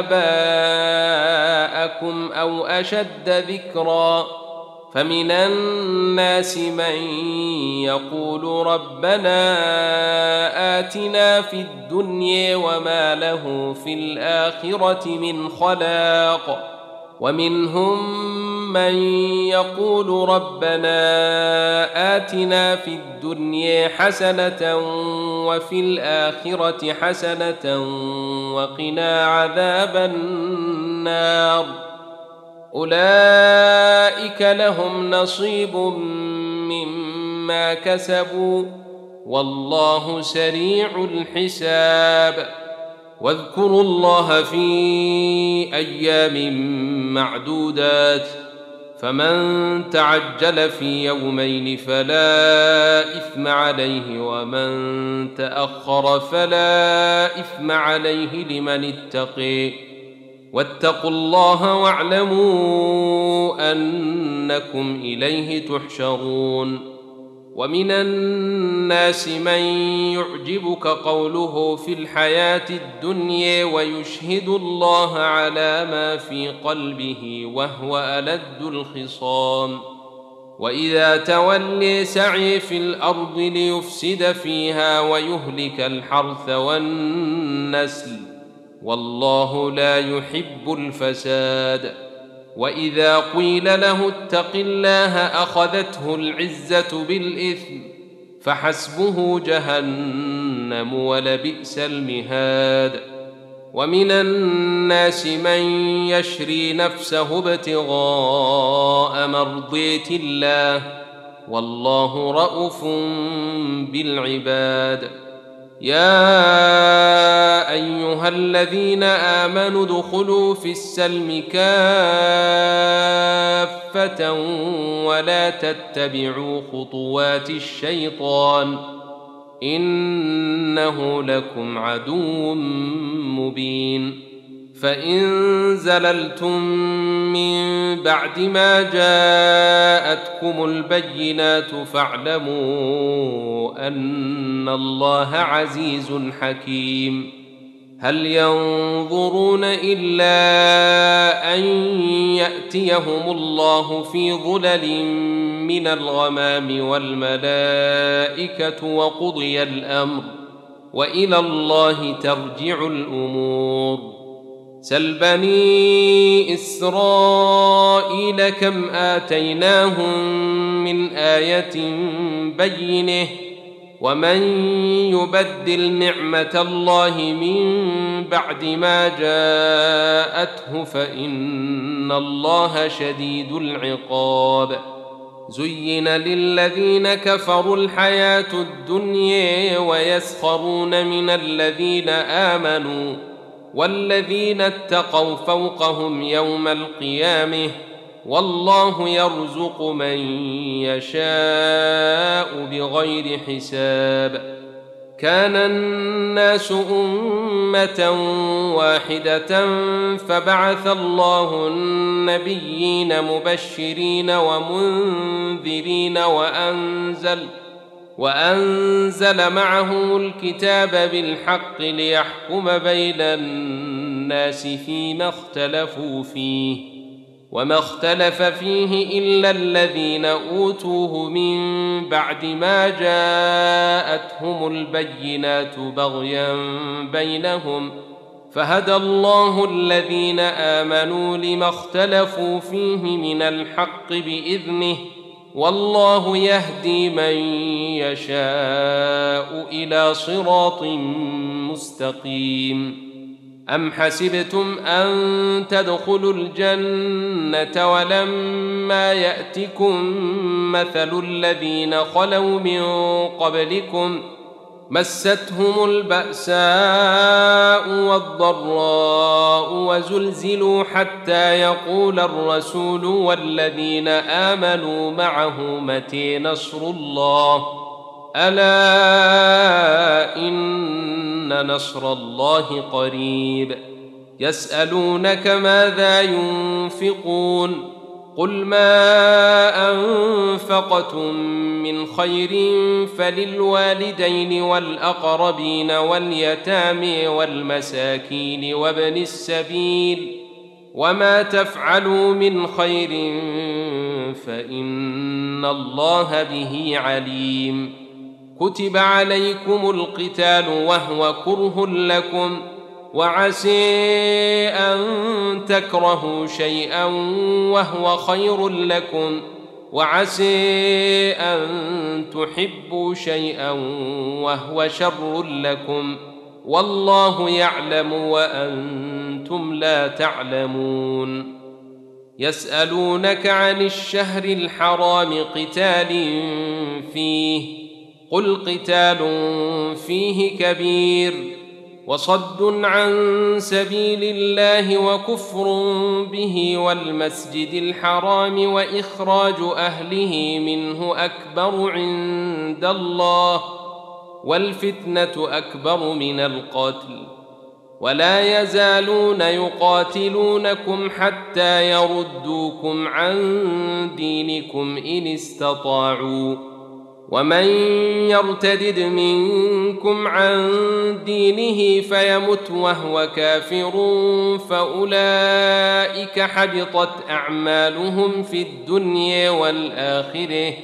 Speaker 1: آباءكم أو أشد ذكرا، فمن الناس من يقول ربنا آتنا في الدنيا وما له في الآخرة من خلاق، ومنهم من يقول ربنا آتنا في الدنيا حسنة وفي الآخرة حسنة وقنا عذاب النار. أولئك لهم نصيب مما كسبوا والله سريع الحساب. واذكروا الله في أيام معدودات، فمن تعجل في يومين فلا إثم عليه، ومن تأخر فلا إثم عليه لمن اتقي. واتقوا الله واعلموا أنكم إليه تحشرون. ومن الناس من يعجبك قوله في الحياة الدنيا ويشهد الله على ما في قلبه وهو ألد الخصام، وإذا تولي سعي في الأرض ليفسد فيها ويهلك الحرث والنسل، والله لا يحب الفساد. وإذا قيل له اتق الله أخذته العزة بالإثم، فحسبه جهنم ولبئس المهاد. ومن الناس من يشري نفسه ابتغاء مرضية الله، والله رءوف بالعباد. يا أيها الذين آمنوا ادخلوا في السلم كافة ولا تتبعوا خطوات الشيطان، إنه لكم عدو مبين. فإن زللتم من بعد ما جاءتكم البينات فاعلموا أن الله عزيز حكيم. هل ينظرون إلا أن يأتيهم الله في ظلل من الغمام والملائكة وقضي الأمر، وإلى الله ترجع الأمور. سل بني إسرائيل كم آتيناهم من آية بينة، ومن يبدل نعمة الله من بعد ما جاءته فإن الله شديد العقاب. زين للذين كفروا الحياة الدنيا ويسخرون من الذين آمنوا، والذين اتقوا فوقهم يوم القيامة، والله يرزق من يشاء بغير حساب. كان الناس أمة واحدة فبعث الله النبيين مبشرين ومنذرين وأنزل معهم الكتاب بالحق ليحكم بين الناس الناس فيما اختلفوا فيه وما اختلف فيه إلا الذين أوتوه من بعد ما جاءتهم البينات بغيا بينهم فهدى الله الذين آمنوا لما اختلفوا فيه من الحق بإذنه والله يهدي من يشاء إلى صراط مستقيم أم حسبتم أن تدخلوا الجنة ولما يأتكم مثل الذين خلوا من قبلكم مستهم البأساء والضراء وزلزلوا حتى يقول الرسول والذين آمنوا معه متى نصر الله ألا إن نصر الله قريب يسألونك ماذا ينفقون قل ما أنفقتم من خير فللوالدين والأقربين واليتامى والمساكين وابن السبيل وما تفعلوا من خير فإن الله به عليم كتب عليكم القتال وهو كره لكم وعسى أن تكرهوا شيئا وهو خير لكم وعسى أن تحبوا شيئا وهو شر لكم والله يعلم وأنتم لا تعلمون يسألونك عن الشهر الحرام قتال فيه قل قتال فيه كبير وصد عن سبيل الله وكفر به والمسجد الحرام وإخراج أهله منه أكبر عند الله والفتنة أكبر من القتل ولا يزالون يقاتلونكم حتى يردوكم عن دينكم إن استطاعوا ومن يرتدد منكم عن دينه فيمت وهو كافر فأولئك حبطت أعمالهم في الدنيا والآخرة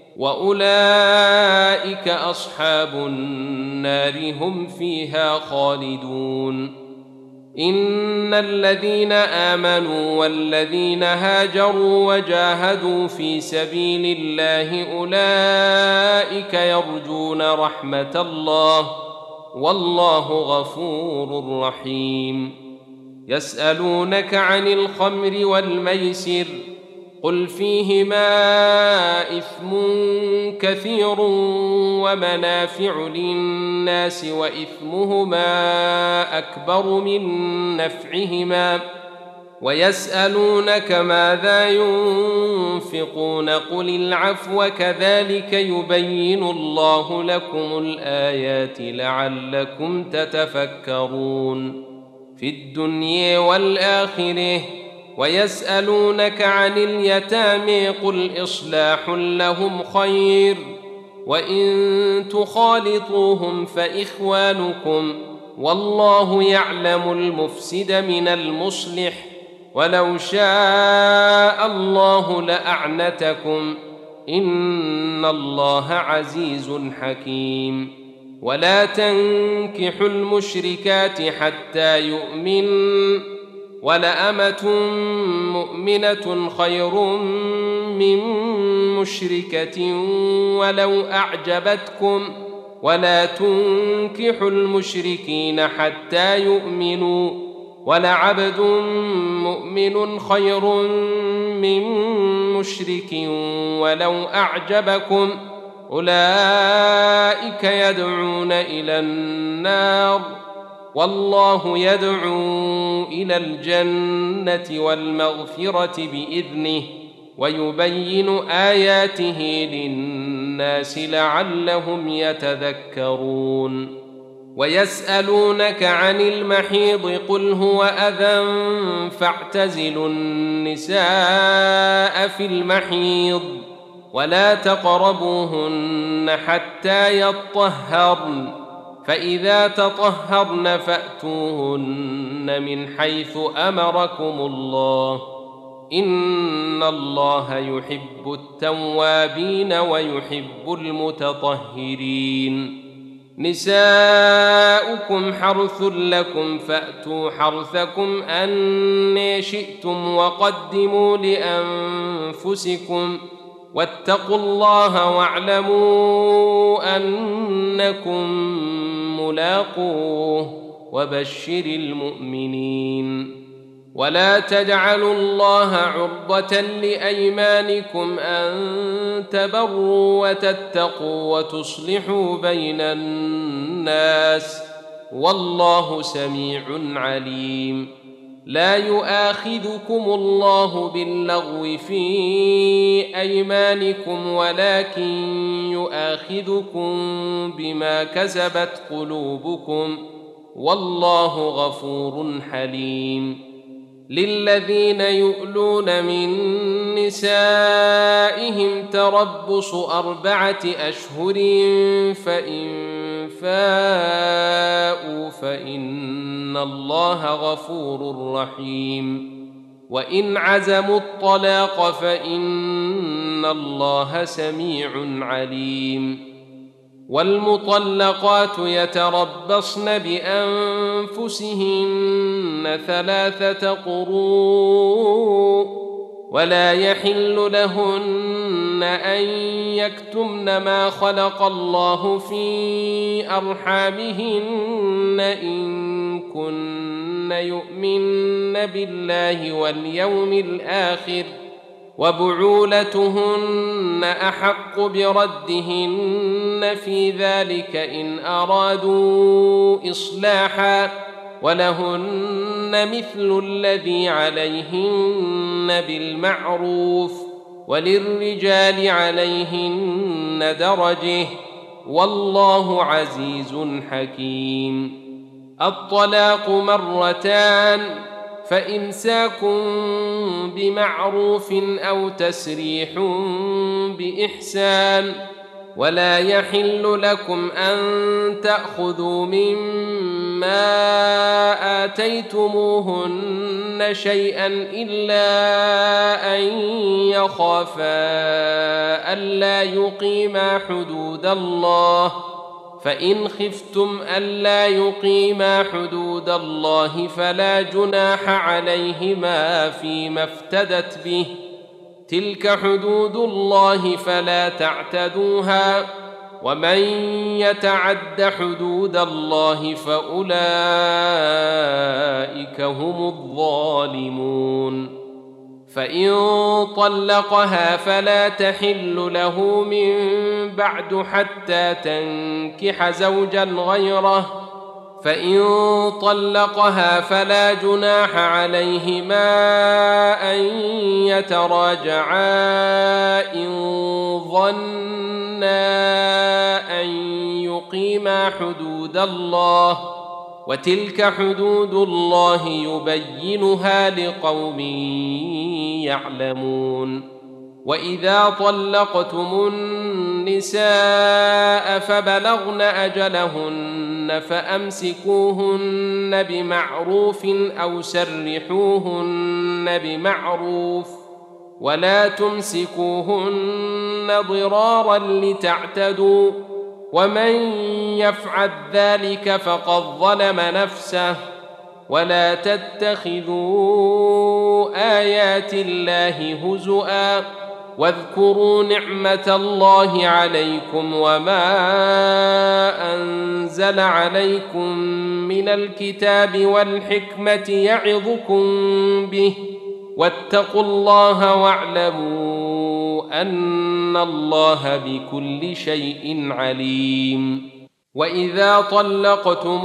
Speaker 1: وأولئك أصحاب النار هم فيها خالدون إن الذين آمنوا والذين هاجروا وجاهدوا في سبيل الله أولئك يرجون رحمة الله والله غفور رحيم يسألونك عن الخمر والميسر قل فيهما إثم كثير ومنافع للناس وإثمهما أكبر من نفعهما ويسألونك ماذا ينفقون قل العفو كذلك يبين الله لكم الآيات لعلكم تتفكرون في الدنيا والآخرة ويسألونك عن اليتامى قل إصلاح لهم خير وإن تخالطوهم فإخوانكم والله يعلم المفسد من المصلح ولو شاء الله لأعنتكم إن الله عزيز حكيم ولا تنكحوا المشركات حتى يؤمن ولأمة مؤمنة خير من مشركة ولو أعجبتكم ولا تنكحوا المشركين حتى يؤمنوا ولعبد مؤمن خير من مشرك ولو أعجبكم أولئك يدعون إلى النار والله يدعو إلى الجنة والمغفرة بإذنه ويبين آياته للناس لعلهم يتذكرون ويسألونك عن المحيض قل هو أذى فاعتزلوا النساء في المحيض ولا تقربوهن حتى يطهرن فإذا تطهرن فأتوهن من حيث أمركم الله إن الله يحب التوابين ويحب المتطهرين نساؤكم حرث لكم فأتوا حرثكم أن شئتم وقدموا لأنفسكم واتقوا الله واعلموا أنكم ملاقوه وبشر المؤمنين ولا تجعلوا الله عرضة لأيمانكم أن تبروا وتتقوا وتصلحوا بين الناس والله سميع عليم لا يؤاخذكم الله باللغو في أيمانكم ولكن يؤاخذكم بما كسبت قلوبكم والله غفور حليم للذين يؤلون من نسائهم تربص 4 أشهر فإن فاءوا فإن الله غفور رحيم وإن عزموا الطلاق فإن الله سميع عليم والمطلقات يتربصن بأنفسهن 3 قروء ولا يحل لهن أن يكتمن ما خلق الله في أرحامهن إن كن يؤمن بالله واليوم الآخر وبعولتهن أحق بردهن في ذلك إن أرادوا إصلاحا ولهن مثل الذي عليهن بالمعروف وللرجال عليهن درجة والله عزيز حكيم الطلاق 2 فإمساك بمعروف أو تسريح بإحسان ولا يحل لكم أن تأخذوا مما آتيتموهن شيئا إلا أن يخافا ألا يقيما حدود الله فإن خفتم ألا يقيما حدود الله فلا جناح عليهما فيما افتدت به تلك حدود الله فلا تعتدوها ومن يتعد حدود الله فأولئك هم الظالمون فإن طلقها فلا تحل له من بعد حتى تنكح زوجا غيره فإن طلقها فلا جناح عليهما أن يتراجعا إن ظنا أن يقيما حدود الله وتلك حدود الله يبينها لقوم يعلمون وإذا طلقتم النساء فبلغن أجلهن فأمسكوهن بمعروف أو سرحوهن بمعروف ولا تمسكوهن ضرارا لتعتدوا ومن يفعل ذلك فقد ظلم نفسه ولا تتخذوا آيات الله هزؤا واذكروا نعمة الله عليكم وما أنزل عليكم من الكتاب والحكمة يعظكم به واتقوا الله واعلموا أن الله بكل شيء عليم وإذا طلقتم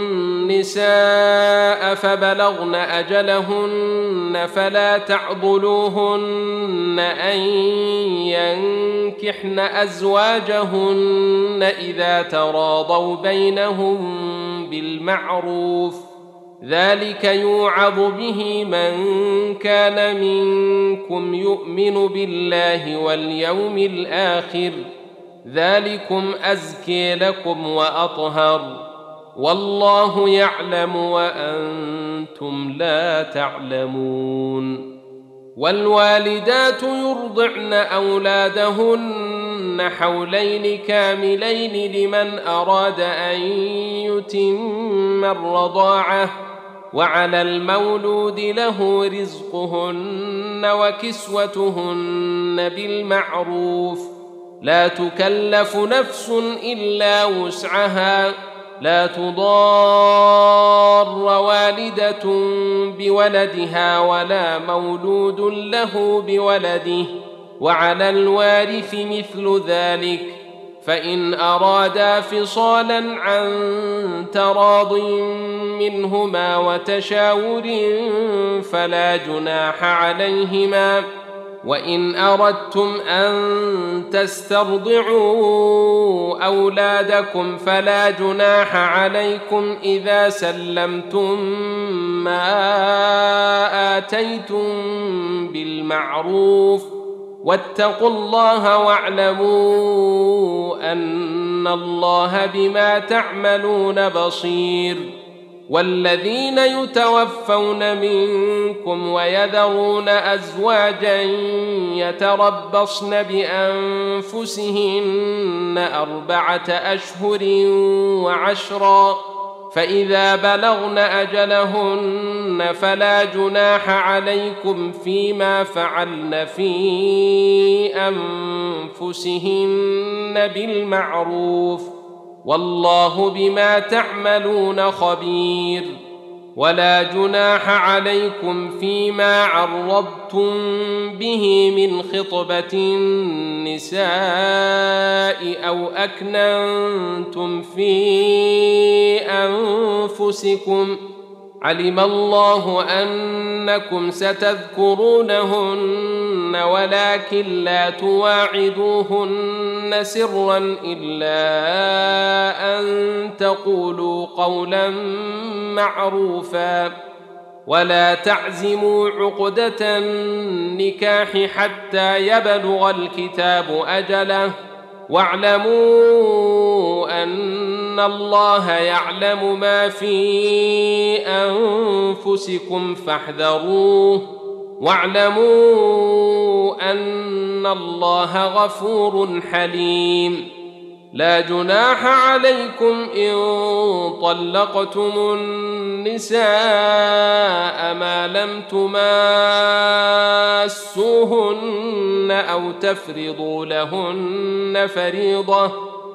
Speaker 1: النساء فبلغن أجلهن فلا تعضلوهن أن ينكحن أزواجهن إذا تراضوا بينهم بالمعروف ذلك يوعظ به من كان منكم يؤمن بالله واليوم الآخر ذلكم أزكي لكم وأطهر والله يعلم وأنتم لا تعلمون. والوالدات يرضعن أولادهن حولين كاملين لمن أراد أن يتم الرضاعة، وعلى المولود له رزقهن وكسوتهن بالمعروف، لا تكلف نفس إلا وسعها، لا تضار والدة بولدها ولا مولود له بولده، وعلى الوارث مثل ذلك، فإن أرادا فصالا عن تراض منهما وتشاور فلا جناح عليهما. وإن أردتم أن تسترضعوا أولادكم فلا جناح عليكم إذا سلمتم ما آتيتم بالمعروف، واتقوا الله واعلموا أن الله بما تعملون بصير. والذين يتوفون منكم ويذرون أزواجا يتربصن بأنفسهن 4 أشهر وعشرا، فإذا بلغن أجلهن فلا جناح عليكم فيما فعلن في أنفسهن بالمعروف، والله بما تعملون خبير. ولا جناح عليكم فيما عرضتم به من خطبة النساء أو أكننتم في أنفسكم، علم الله أنكم ستذكرونهن ولكن لا تواعدوهن سرا إلا أن تقولوا قولا معروفا، ولا تعزموا عقدة النكاح حتى يبلغ الكتاب أجله، واعلموا أن الله يعلم ما في أنفسكم فاحذروه، واعلموا أن الله غفور حليم. لا جناح عليكم إن طلقتم النساء ما لم تماسوهن أو تفرضوا لهن فريضة،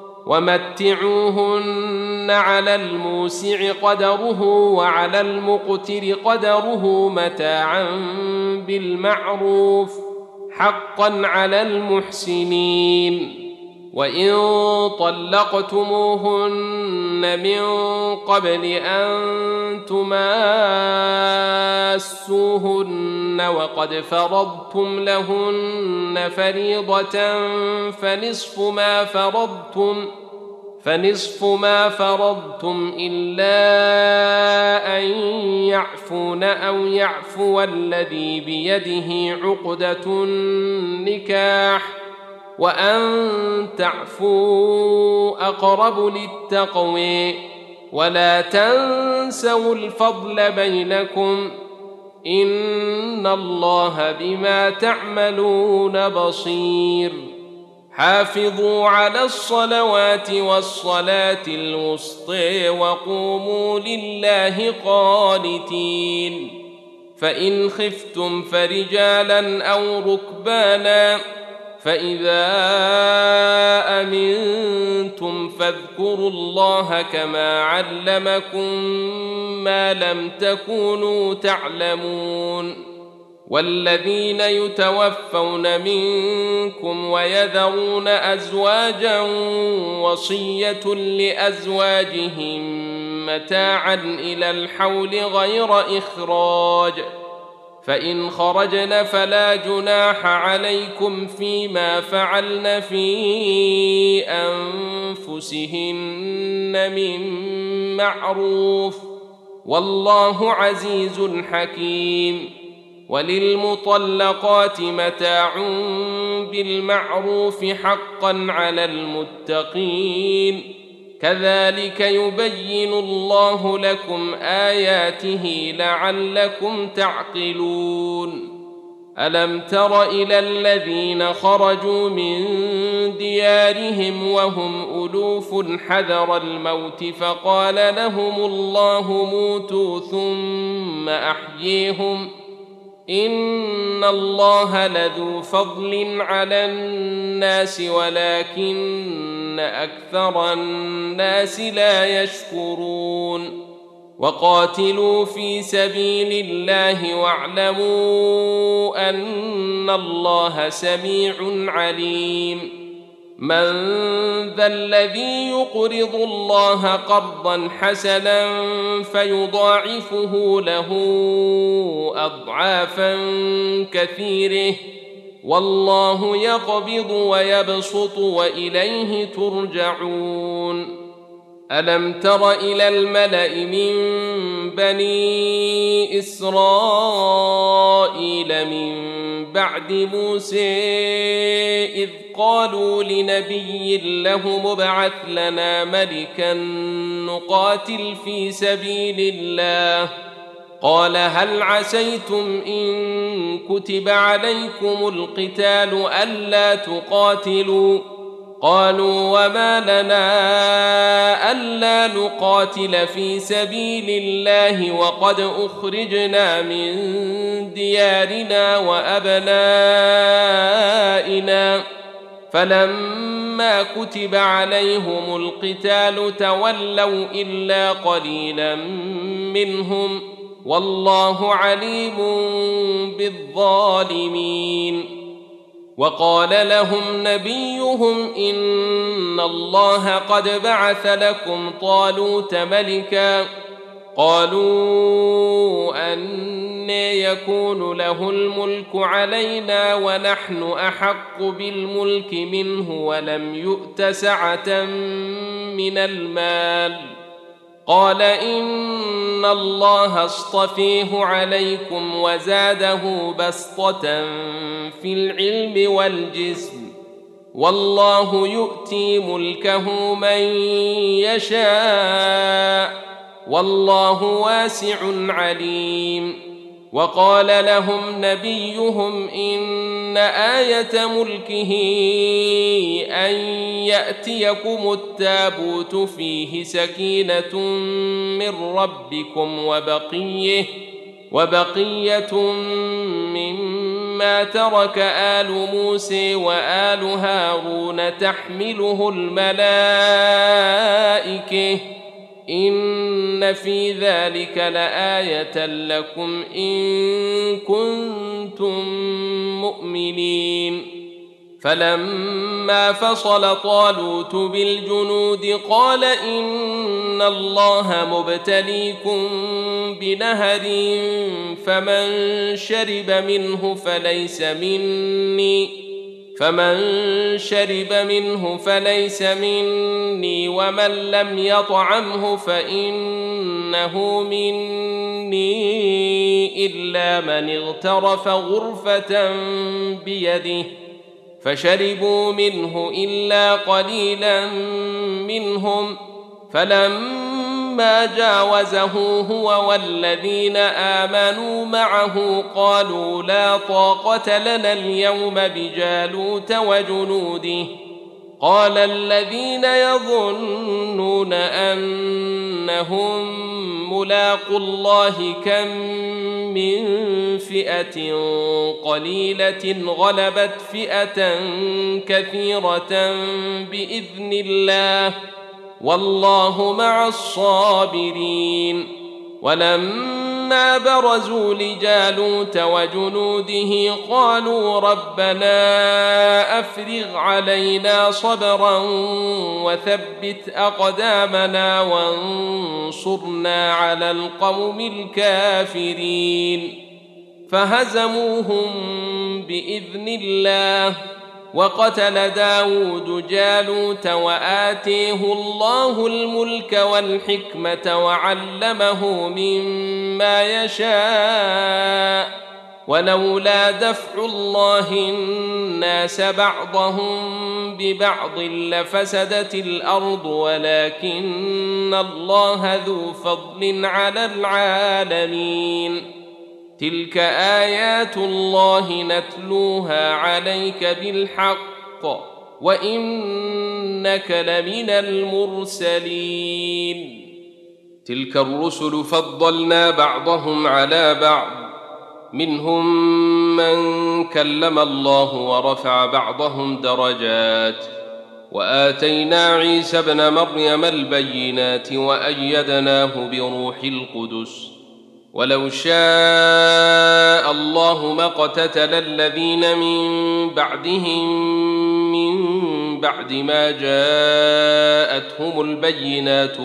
Speaker 1: ومتعوهن على الموسع قدره وعلى المقتر قدره متاعا بالمعروف، حقا على المحسنين. وإن طلقتموهن من قبل أن تماسوهن وقد فرضتم لهن فريضة فنصف ما فرضتم إلا أن يعفون أو يعفو الذي بيده عقدة النكاح، وأن تعفوا أقرب للتقوى، ولا تنسوا الفضل بينكم، إن الله بما تعملون بصير. حافظوا على الصلوات والصلاة الوسطى وقوموا لله قانتين، فإن خفتم فرجالا أو ركبانا، فإذا أمنتم فاذكروا الله كما علمكم ما لم تكونوا تعلمون. والذين يتوفون منكم ويذرون أزواجا وصية لأزواجهم متاعا إلى الحول غير إخراج، فإن خرجن فلا جناح عليكم فيما فعلن في أنفسهن من معروف، والله عزيز حكيم. وللمطلقات متاع بالمعروف حقا على المتقين كذلك يبين الله لكم آياته لعلكم تعقلون ألم تر إلى الذين خرجوا من ديارهم وهم ألوف حذر الموت فقال لهم الله موتوا ثم أحييهم إن الله لذو فضل على الناس ولكن أكثر الناس لا يشكرون وقاتلوا في سبيل الله واعلموا أن الله سميع عليم من ذا الذي يقرض الله قرضا حسنا فيضاعفه له أضعافا كثيرة والله يقبض ويبسط وإليه ترجعون ألم تر إلى الملأ من بني إسرائيل من بعد موسى إذ قالوا لنبي له ابعث لنا ملكا نقاتل في سبيل الله قال هل عسيتم إن كتب عليكم القتال ألا تقاتلوا قالوا وما لنا ألا نقاتل في سبيل الله وقد أخرجنا من ديارنا وأبنائنا فلما كتب عليهم القتال تولوا إلا قليلا منهم والله عليم بالظالمين وقال لهم نبيهم إن الله قد بعث لكم طالوت ملكا قالوا أنى يكون له الملك علينا ونحن أحق بالملك منه ولم يؤت سعة من المال قال إن الله اصطفيه عليكم وزاده بسطة في العلم والجسم والله يؤتي ملكه من يشاء والله واسع عليم وقال لهم نبيهم إن آية ملكه أن يأتيكم التابوت فيه سكينة من ربكم وبقية مما ترك آل موسى وآل هارون تحمله الملائكة إن في ذلك لآية لكم إن كنتم مؤمنين فلما فصل طالوت بالجنود قال إن الله مبتليكم بنهر فمن شرب منه فليس مني ومن لم يطعمه فإنه مني إلا من اغترف غرفة بيده فشربوا منه إلا قليلا منهم فلما جاوزه هو والذين آمنوا معه قالوا لا طاقة لنا اليوم بجالوت وجنوده قال الذين يظنون أنهم ملاقو الله كم من فئة قليلة غلبت فئة كثيرة بإذن الله والله مع الصابرين ولما برزوا لجالوت وجنوده قالوا ربنا أفرغ علينا صبرا وثبت أقدامنا وانصرنا على القوم الكافرين فهزموهم بإذن الله وقتل داود جالوت وآتيه الله الملك والحكمة وعلمه مما يشاء ولولا دفع الله الناس بعضهم ببعض لفسدت الأرض ولكن الله ذو فضل على العالمين. تلك آيات الله نتلوها عليك بالحق وإنك لمن المرسلين. تلك الرسل فضلنا بعضهم على بعض، منهم من كلم الله ورفع بعضهم درجات، وآتينا عيسى ابن مريم البينات وأيدناه بروح القدس. ولو شاء الله ما اقتتل الذين من بعدهم من بعد ما جاءتهم البينات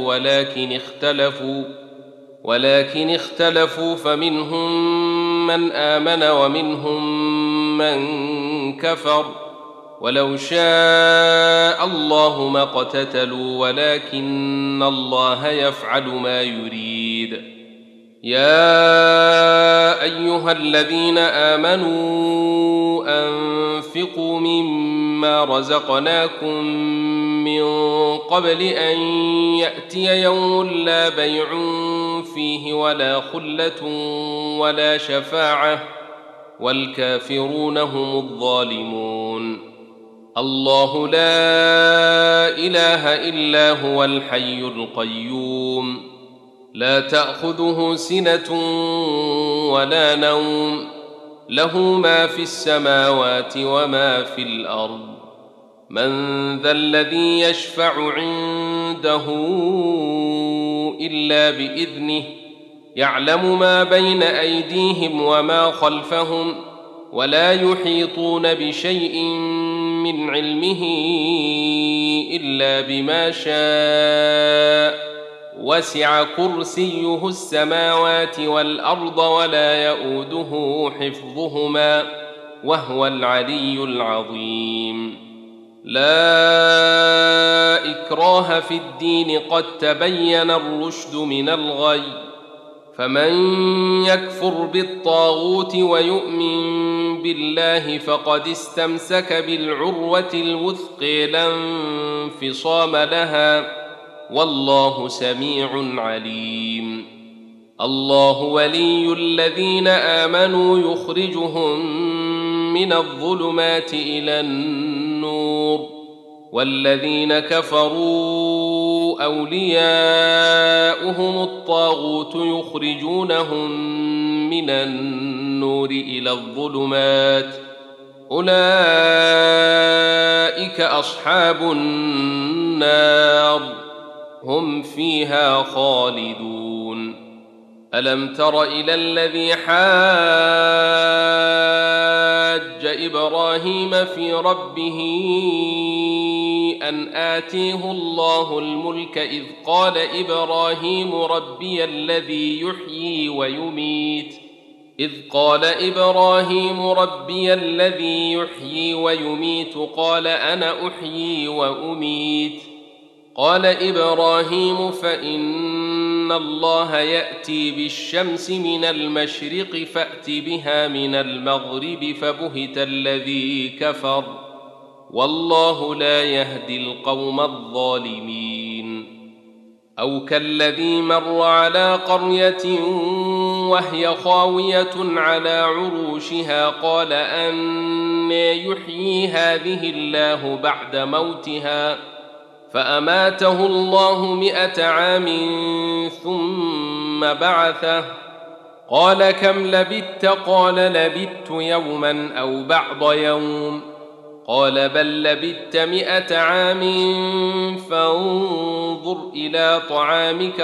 Speaker 1: ولكن اختلفوا فمنهم من آمن ومنهم من كفر. ولو شاء الله ما اقتتلوا ولكن الله يفعل ما يريد. يا أيها الذين آمنوا أنفقوا مما رزقناكم من قبل أن يأتي يوم لا بيع فيه ولا خلة ولا شفاعة والكافرون هم الظالمون. الله لا إله إلا هو الحي القيوم لا تأخذه سنة ولا نوم، له ما في السماوات وما في الأرض. من ذا الذي يشفع عنده إلا بإذنه، يعلم ما بين أيديهم وما خلفهم ولا يحيطون بشيء من علمه إلا بما شاء. وسع كرسيه السماوات والأرض ولا يؤوده حفظهما وهو العلي العظيم. لا إكراه في الدين قد تبين الرشد من الغي، فمن يكفر بالطاغوت ويؤمن بالله فقد استمسك بالعروة الوثقى لا انفصام لها والله سميع عليم. الله ولي الذين آمنوا يخرجهم من الظلمات إلى النور، والذين كفروا أولياؤهم الطاغوت يخرجونهم من النور إلى الظلمات، أولئك أصحاب النار هم فيها خالدون. ألم تر إلى الذي حاج إبراهيم في ربه أن آتيه الله الملك إذ قال إبراهيم ربي الذي يحيي ويميت قال أنا أحيي وأميت. قال إبراهيم فإن الله يأتي بالشمس من المشرق فأت بها من المغرب فبهت الذي كفر والله لا يهدي القوم الظالمين. أو كالذي مر على قرية وهي خاوية على عروشها قال أنى يحيي هذه الله بعد موتها فأماته الله 100 عام ثم بعثه قال كم لبثت؟ قال لبثت يوما أو بعض يوم. قال بل لبثت 100 عام فانظر إلى طعامك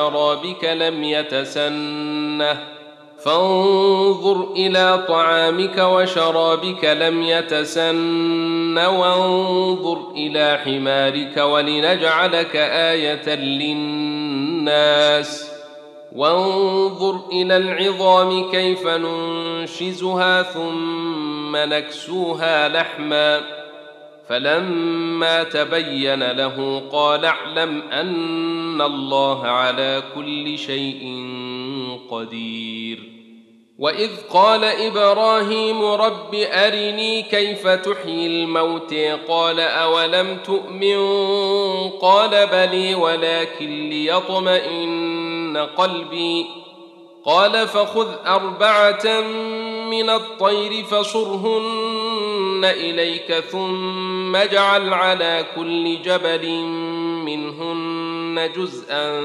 Speaker 1: وشرابك لم يتسن وانظر إلى حمارك ولنجعلك آية للناس وانظر إلى العظام كيف ننشزها ثم نكسوها لحما فلما تبين له قال اعلم أن الله على كل شيء قدير. وإذ قال إبراهيم رب أرني كيف تحيي الموت قال أولم تؤمن قال بلي ولكن ليطمئن قلبي قال فخذ 4 من الطير فصرهن إليك ثم اجعل على كل جبل منهن جزءا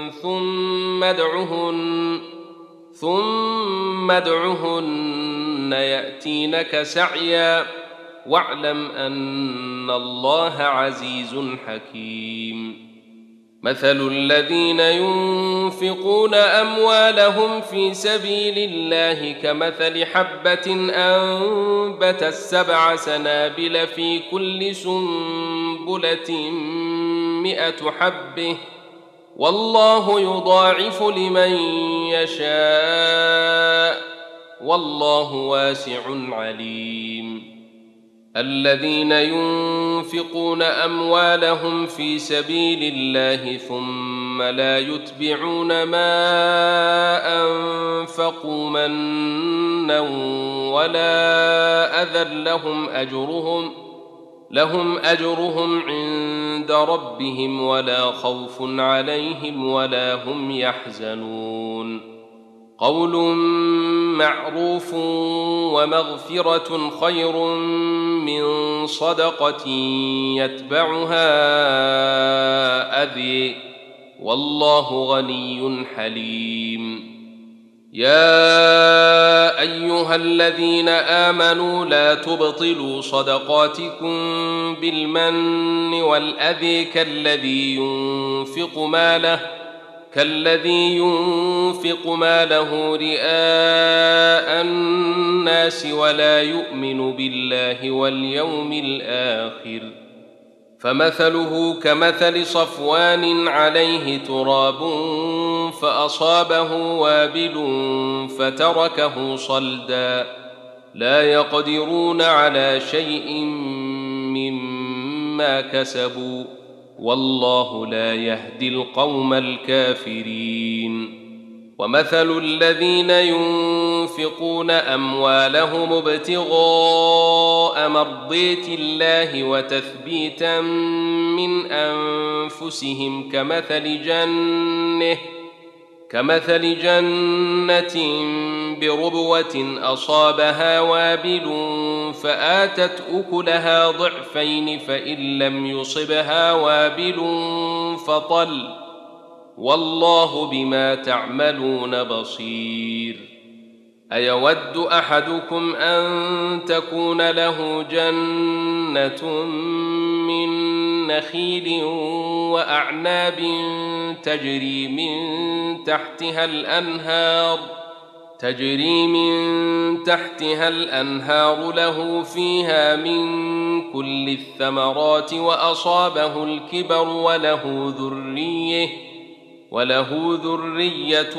Speaker 1: ثم ادعهن يأتينك سعيا واعلم أن الله عزيز حكيم مثل الذين ينفقون أموالهم في سبيل الله كمثل حبة أنبتت 7 سنابل في كل سنبلة 100 حبة والله يضاعف لمن يشاء والله واسع عليم الذين ينفقون أموالهم في سبيل الله ثم لا يتبعون ما أنفقوا منا ولا أذى لهم أجرهم عند ربهم ولا خوف عليهم ولا هم يحزنون قول معروف ومغفرة خير من صدقة يتبعها أذى والله غني حليم يا أيها الذين آمنوا لا تبطلوا صدقاتكم بالمن والأذى كالذي ينفق ماله رئاء الناس ولا يؤمن بالله واليوم الآخر فمثله كمثل صفوان عليه تراب فأصابه وابل فتركه صلدا لا يقدرون على شيء مما كسبوا والله لا يهدي القوم الكافرين ومثل الذين ينفقون أموالهم ابتغاء مرضات الله وتثبيتا من أنفسهم كمثل جنة بربوة أصابها وابل فآتت أكلها ضعفين فإن لم يصبها وابل فطل والله بما تعملون بصير أيود أحدكم أن تكون له جنة من نخيل وأعناب تجري من تحتها الأنهار له فيها من كل الثمرات وأصابه الكبر وله ذرية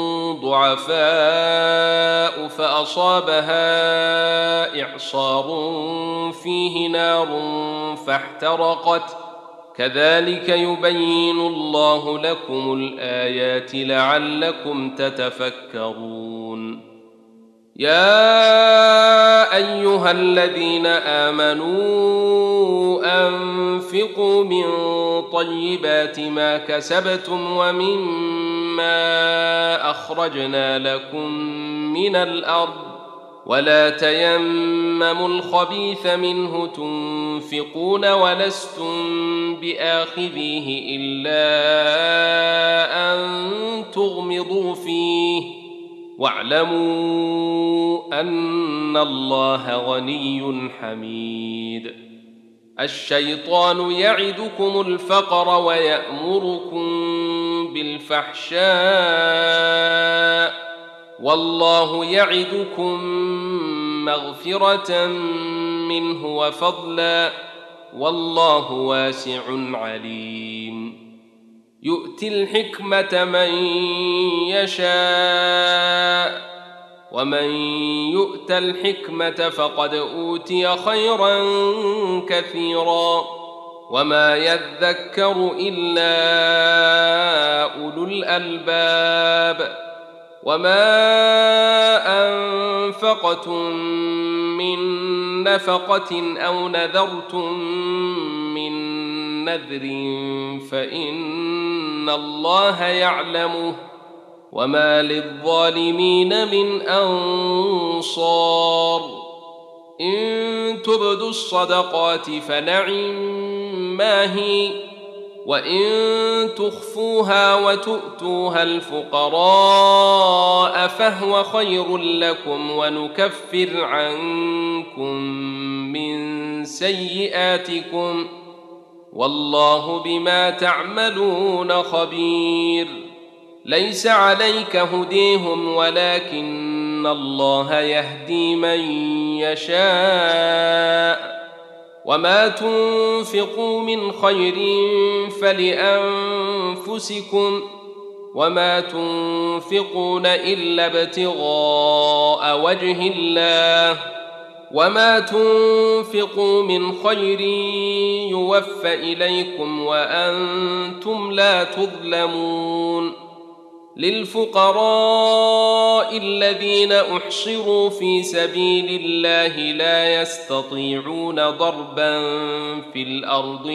Speaker 1: ضعفاء فأصابها إعصار فيه نار فاحترقت كذلك يبين الله لكم الآيات لعلكم تتفكرون يا أيها الذين آمنوا أنفقوا من طيبات ما كسبتم ومما أخرجنا لكم من الأرض ولا تيمموا الخبيث منه تنفقون ولستم بآخذيه إلا أن تغمضوا فيه واعلموا أن الله غني حميد الشيطان يعدكم الفقر ويأمركم بالفحشاء والله يعدكم مغفرة منه وفضلا والله واسع عليم يؤتي الحكمة من يشاء ومن يؤت الحكمة فقد أوتي خيرا كثيرا وما يذكر إلا أولو الألباب وما أنفقتم من نفقة أو نذرتم من نذر فإن الله يعلمه وما للظالمين من أنصار إن تبدوا الصدقات فنعما هي وإن تخفوها وتؤتوها الفقراء فهو خير لكم ونكفر عنكم من سيئاتكم والله بما تعملون خبير ليس عليك هديهم ولكن الله يهدي من يشاء وما تنفقوا من خير فلأنفسكم وما تنفقون إلا ابتغاء وجه الله وما تنفقوا من خير يوفى إليكم وأنتم لا تظلمون للفقراء الذين أحصروا في سبيل الله لا يستطيعون ضربا في الأرض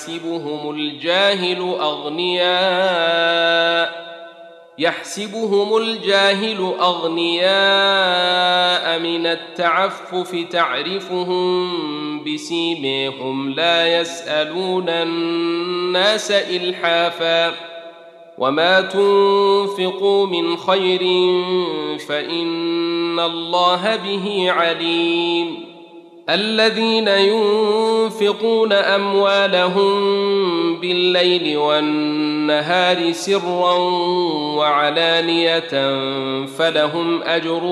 Speaker 1: يحسبهم الجاهل أغنياء من التعفف تعرفهم بسيماهم لا يسألون الناس إلحافا وما تنفقوا من خير فإن الله به عليم الذين ينفقون أموالهم بالليل والنهار سرا وعلانية فلهم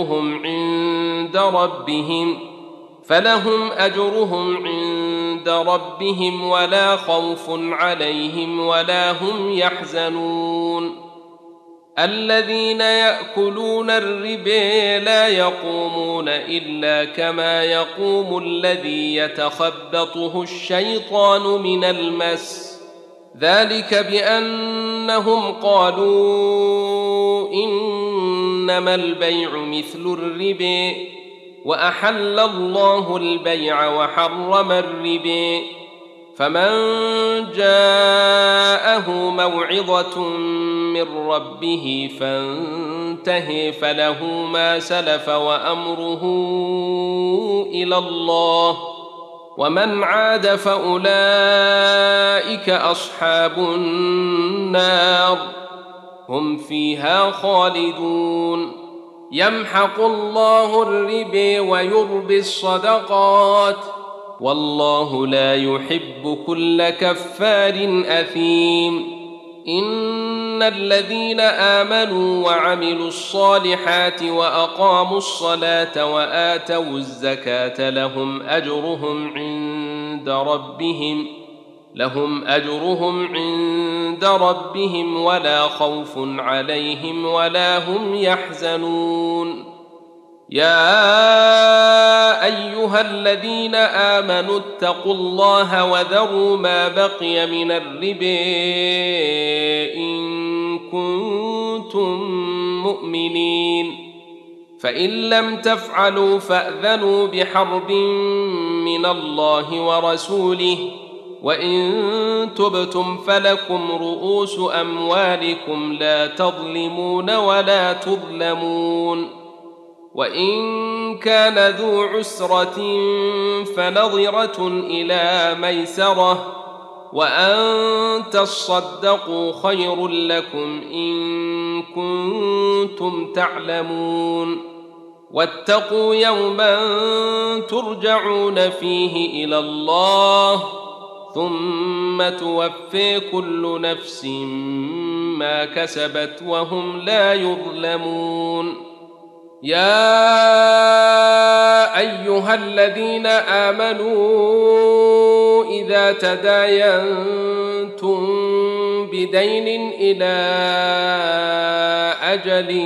Speaker 1: أجرهم عند ربهم ولا خوف عليهم ولا هم يحزنون الذين يأكلون الربا لا يقومون إلا كما يقوم الذي يتخبطه الشيطان من المس ذلك بأنهم قالوا إنما البيع مثل الربا وأحل الله البيع وحرم الربا فمن جاءه موعظة من ربه فانتهى فله ما سلف وأمره إلى الله ومن عاد فأولئك أصحاب النار هم فيها خالدون يمحق الله الربا ويربي الصدقات والله لا يحب كل كفار أثيم إن الذين آمنوا وعملوا الصالحات وأقاموا الصلاة وآتوا الزكاة لهم أجرهم عند ربهم ولا خوف عليهم ولا هم يحزنون يا أيها الذين آمنوا اتقوا الله وذروا ما بقي من الربا إن كنتم مؤمنين فإن لم تفعلوا فأذنوا بحرب من الله ورسوله وإن تبتم فلكم رؤوس أموالكم لا تظلمون ولا تظلمون وإن كان ذو عسرة فنظرة إلى ميسرة وأن تصدقوا خير لكم إن كنتم تعلمون واتقوا يوما ترجعون فيه إلى الله ثم توفي كل نفس ما كسبت وهم لا يظلمون يا أيها الذين آمنوا إذا تداينتم بدين إلى أجل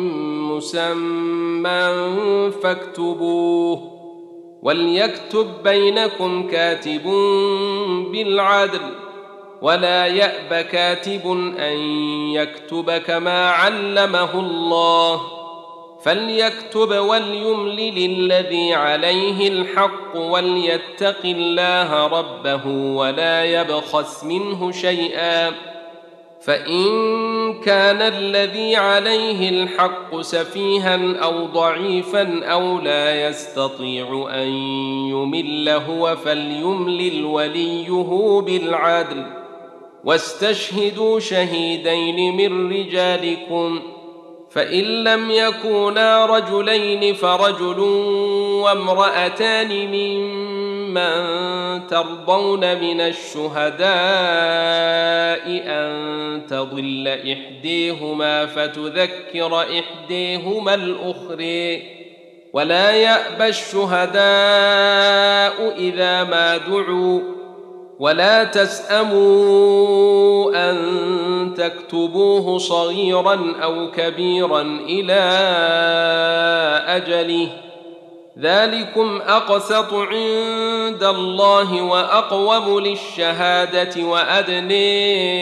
Speaker 1: مسمى فاكتبوه وليكتب بينكم كاتب بالعدل ولا يأب كاتب أن يكتب كما علمه الله فليكتب وليملل الذي عليه الحق وليتق الله ربه ولا يبخس منه شيئا فإن كان الذي عليه الحق سفيها أو ضعيفا أو لا يستطيع أن يمل هو فليملل وليه بالعدل واستشهدوا شهيدين من رجالكم فإن لم يكونا رجلين فرجل وامرأتان ممن ترضون من الشهداء أن تضل إحديهما فتذكر إحديهما الأخرى ولا يأبى الشهداء إذا ما دعوا ولا تسأموا أن تكتبوه صغيرا أو كبيرا إلى أجله ذلكم أقسط عند الله وأقوم للشهادة وأدني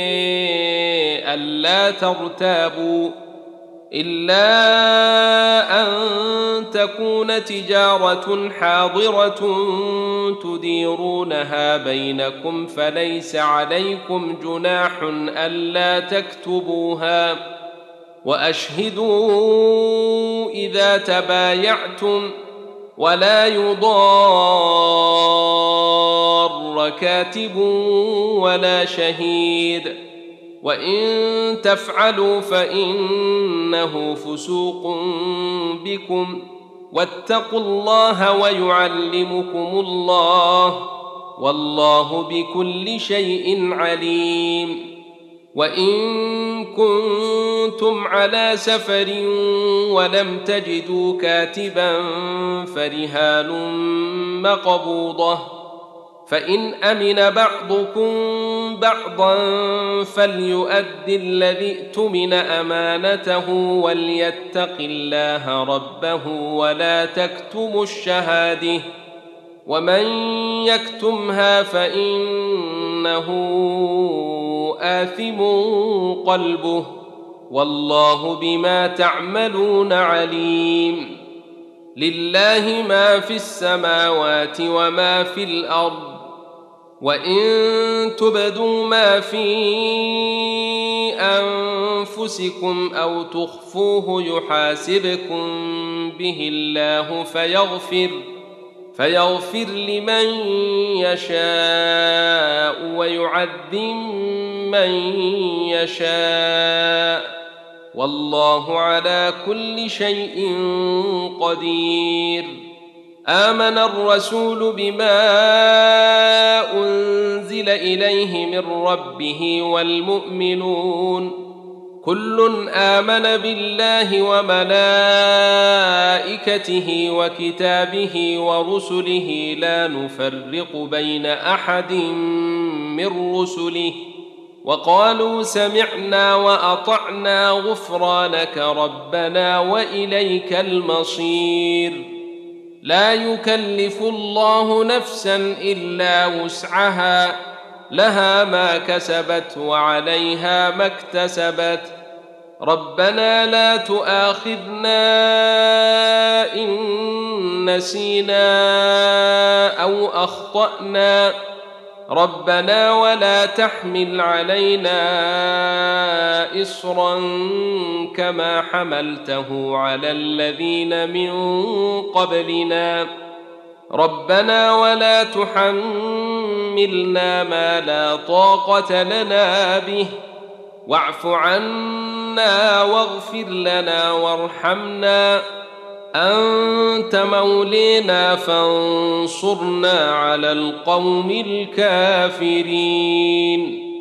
Speaker 1: ألا ترتابوا إلا أن تكون تجارة حاضرة تديرونها بينكم فليس عليكم جناح ألا تكتبوها وأشهدوا إذا تبايعتم ولا يضار كاتب ولا شهيد وإن تفعلوا فإنه فسوق بكم واتقوا الله ويعلمكم الله والله بكل شيء عليم وإن كنتم على سفر ولم تجدوا كاتبا فرهان مقبوضة فإن أمن بعضكم بعضا فليؤد الذي ائتمن أمانته وليتق الله ربه ولا تكتموا الشهادة ومن يكتمها فإنه آثم قلبه والله بما تعملون عليم لله ما في السماوات وما في الأرض وإن تبدوا ما في أنفسكم أو تخفوه يحاسبكم به الله فيغفر لمن يشاء ويعذب من يشاء والله على كل شيء قدير آمن الرسول بما أنزل إليه من ربه والمؤمنون كل آمن بالله وملائكته وكتابه ورسله لا نفرق بين أحد من رسله وقالوا سمعنا وأطعنا غفرانك ربنا وإليك المصير لا يكلف الله نفسا إلا وسعها لها ما كسبت وعليها ما اكتسبت ربنا لا تؤاخذنا إن نسينا أو أخطأنا ربنا ولا تحمل علينا إصرا كما حملته على الذين من قبلنا ربنا ولا تحملنا ما لا طاقة لنا به واعف عنا واغفر لنا وارحمنا أنت مولينا فانصرنا على القوم الكافرين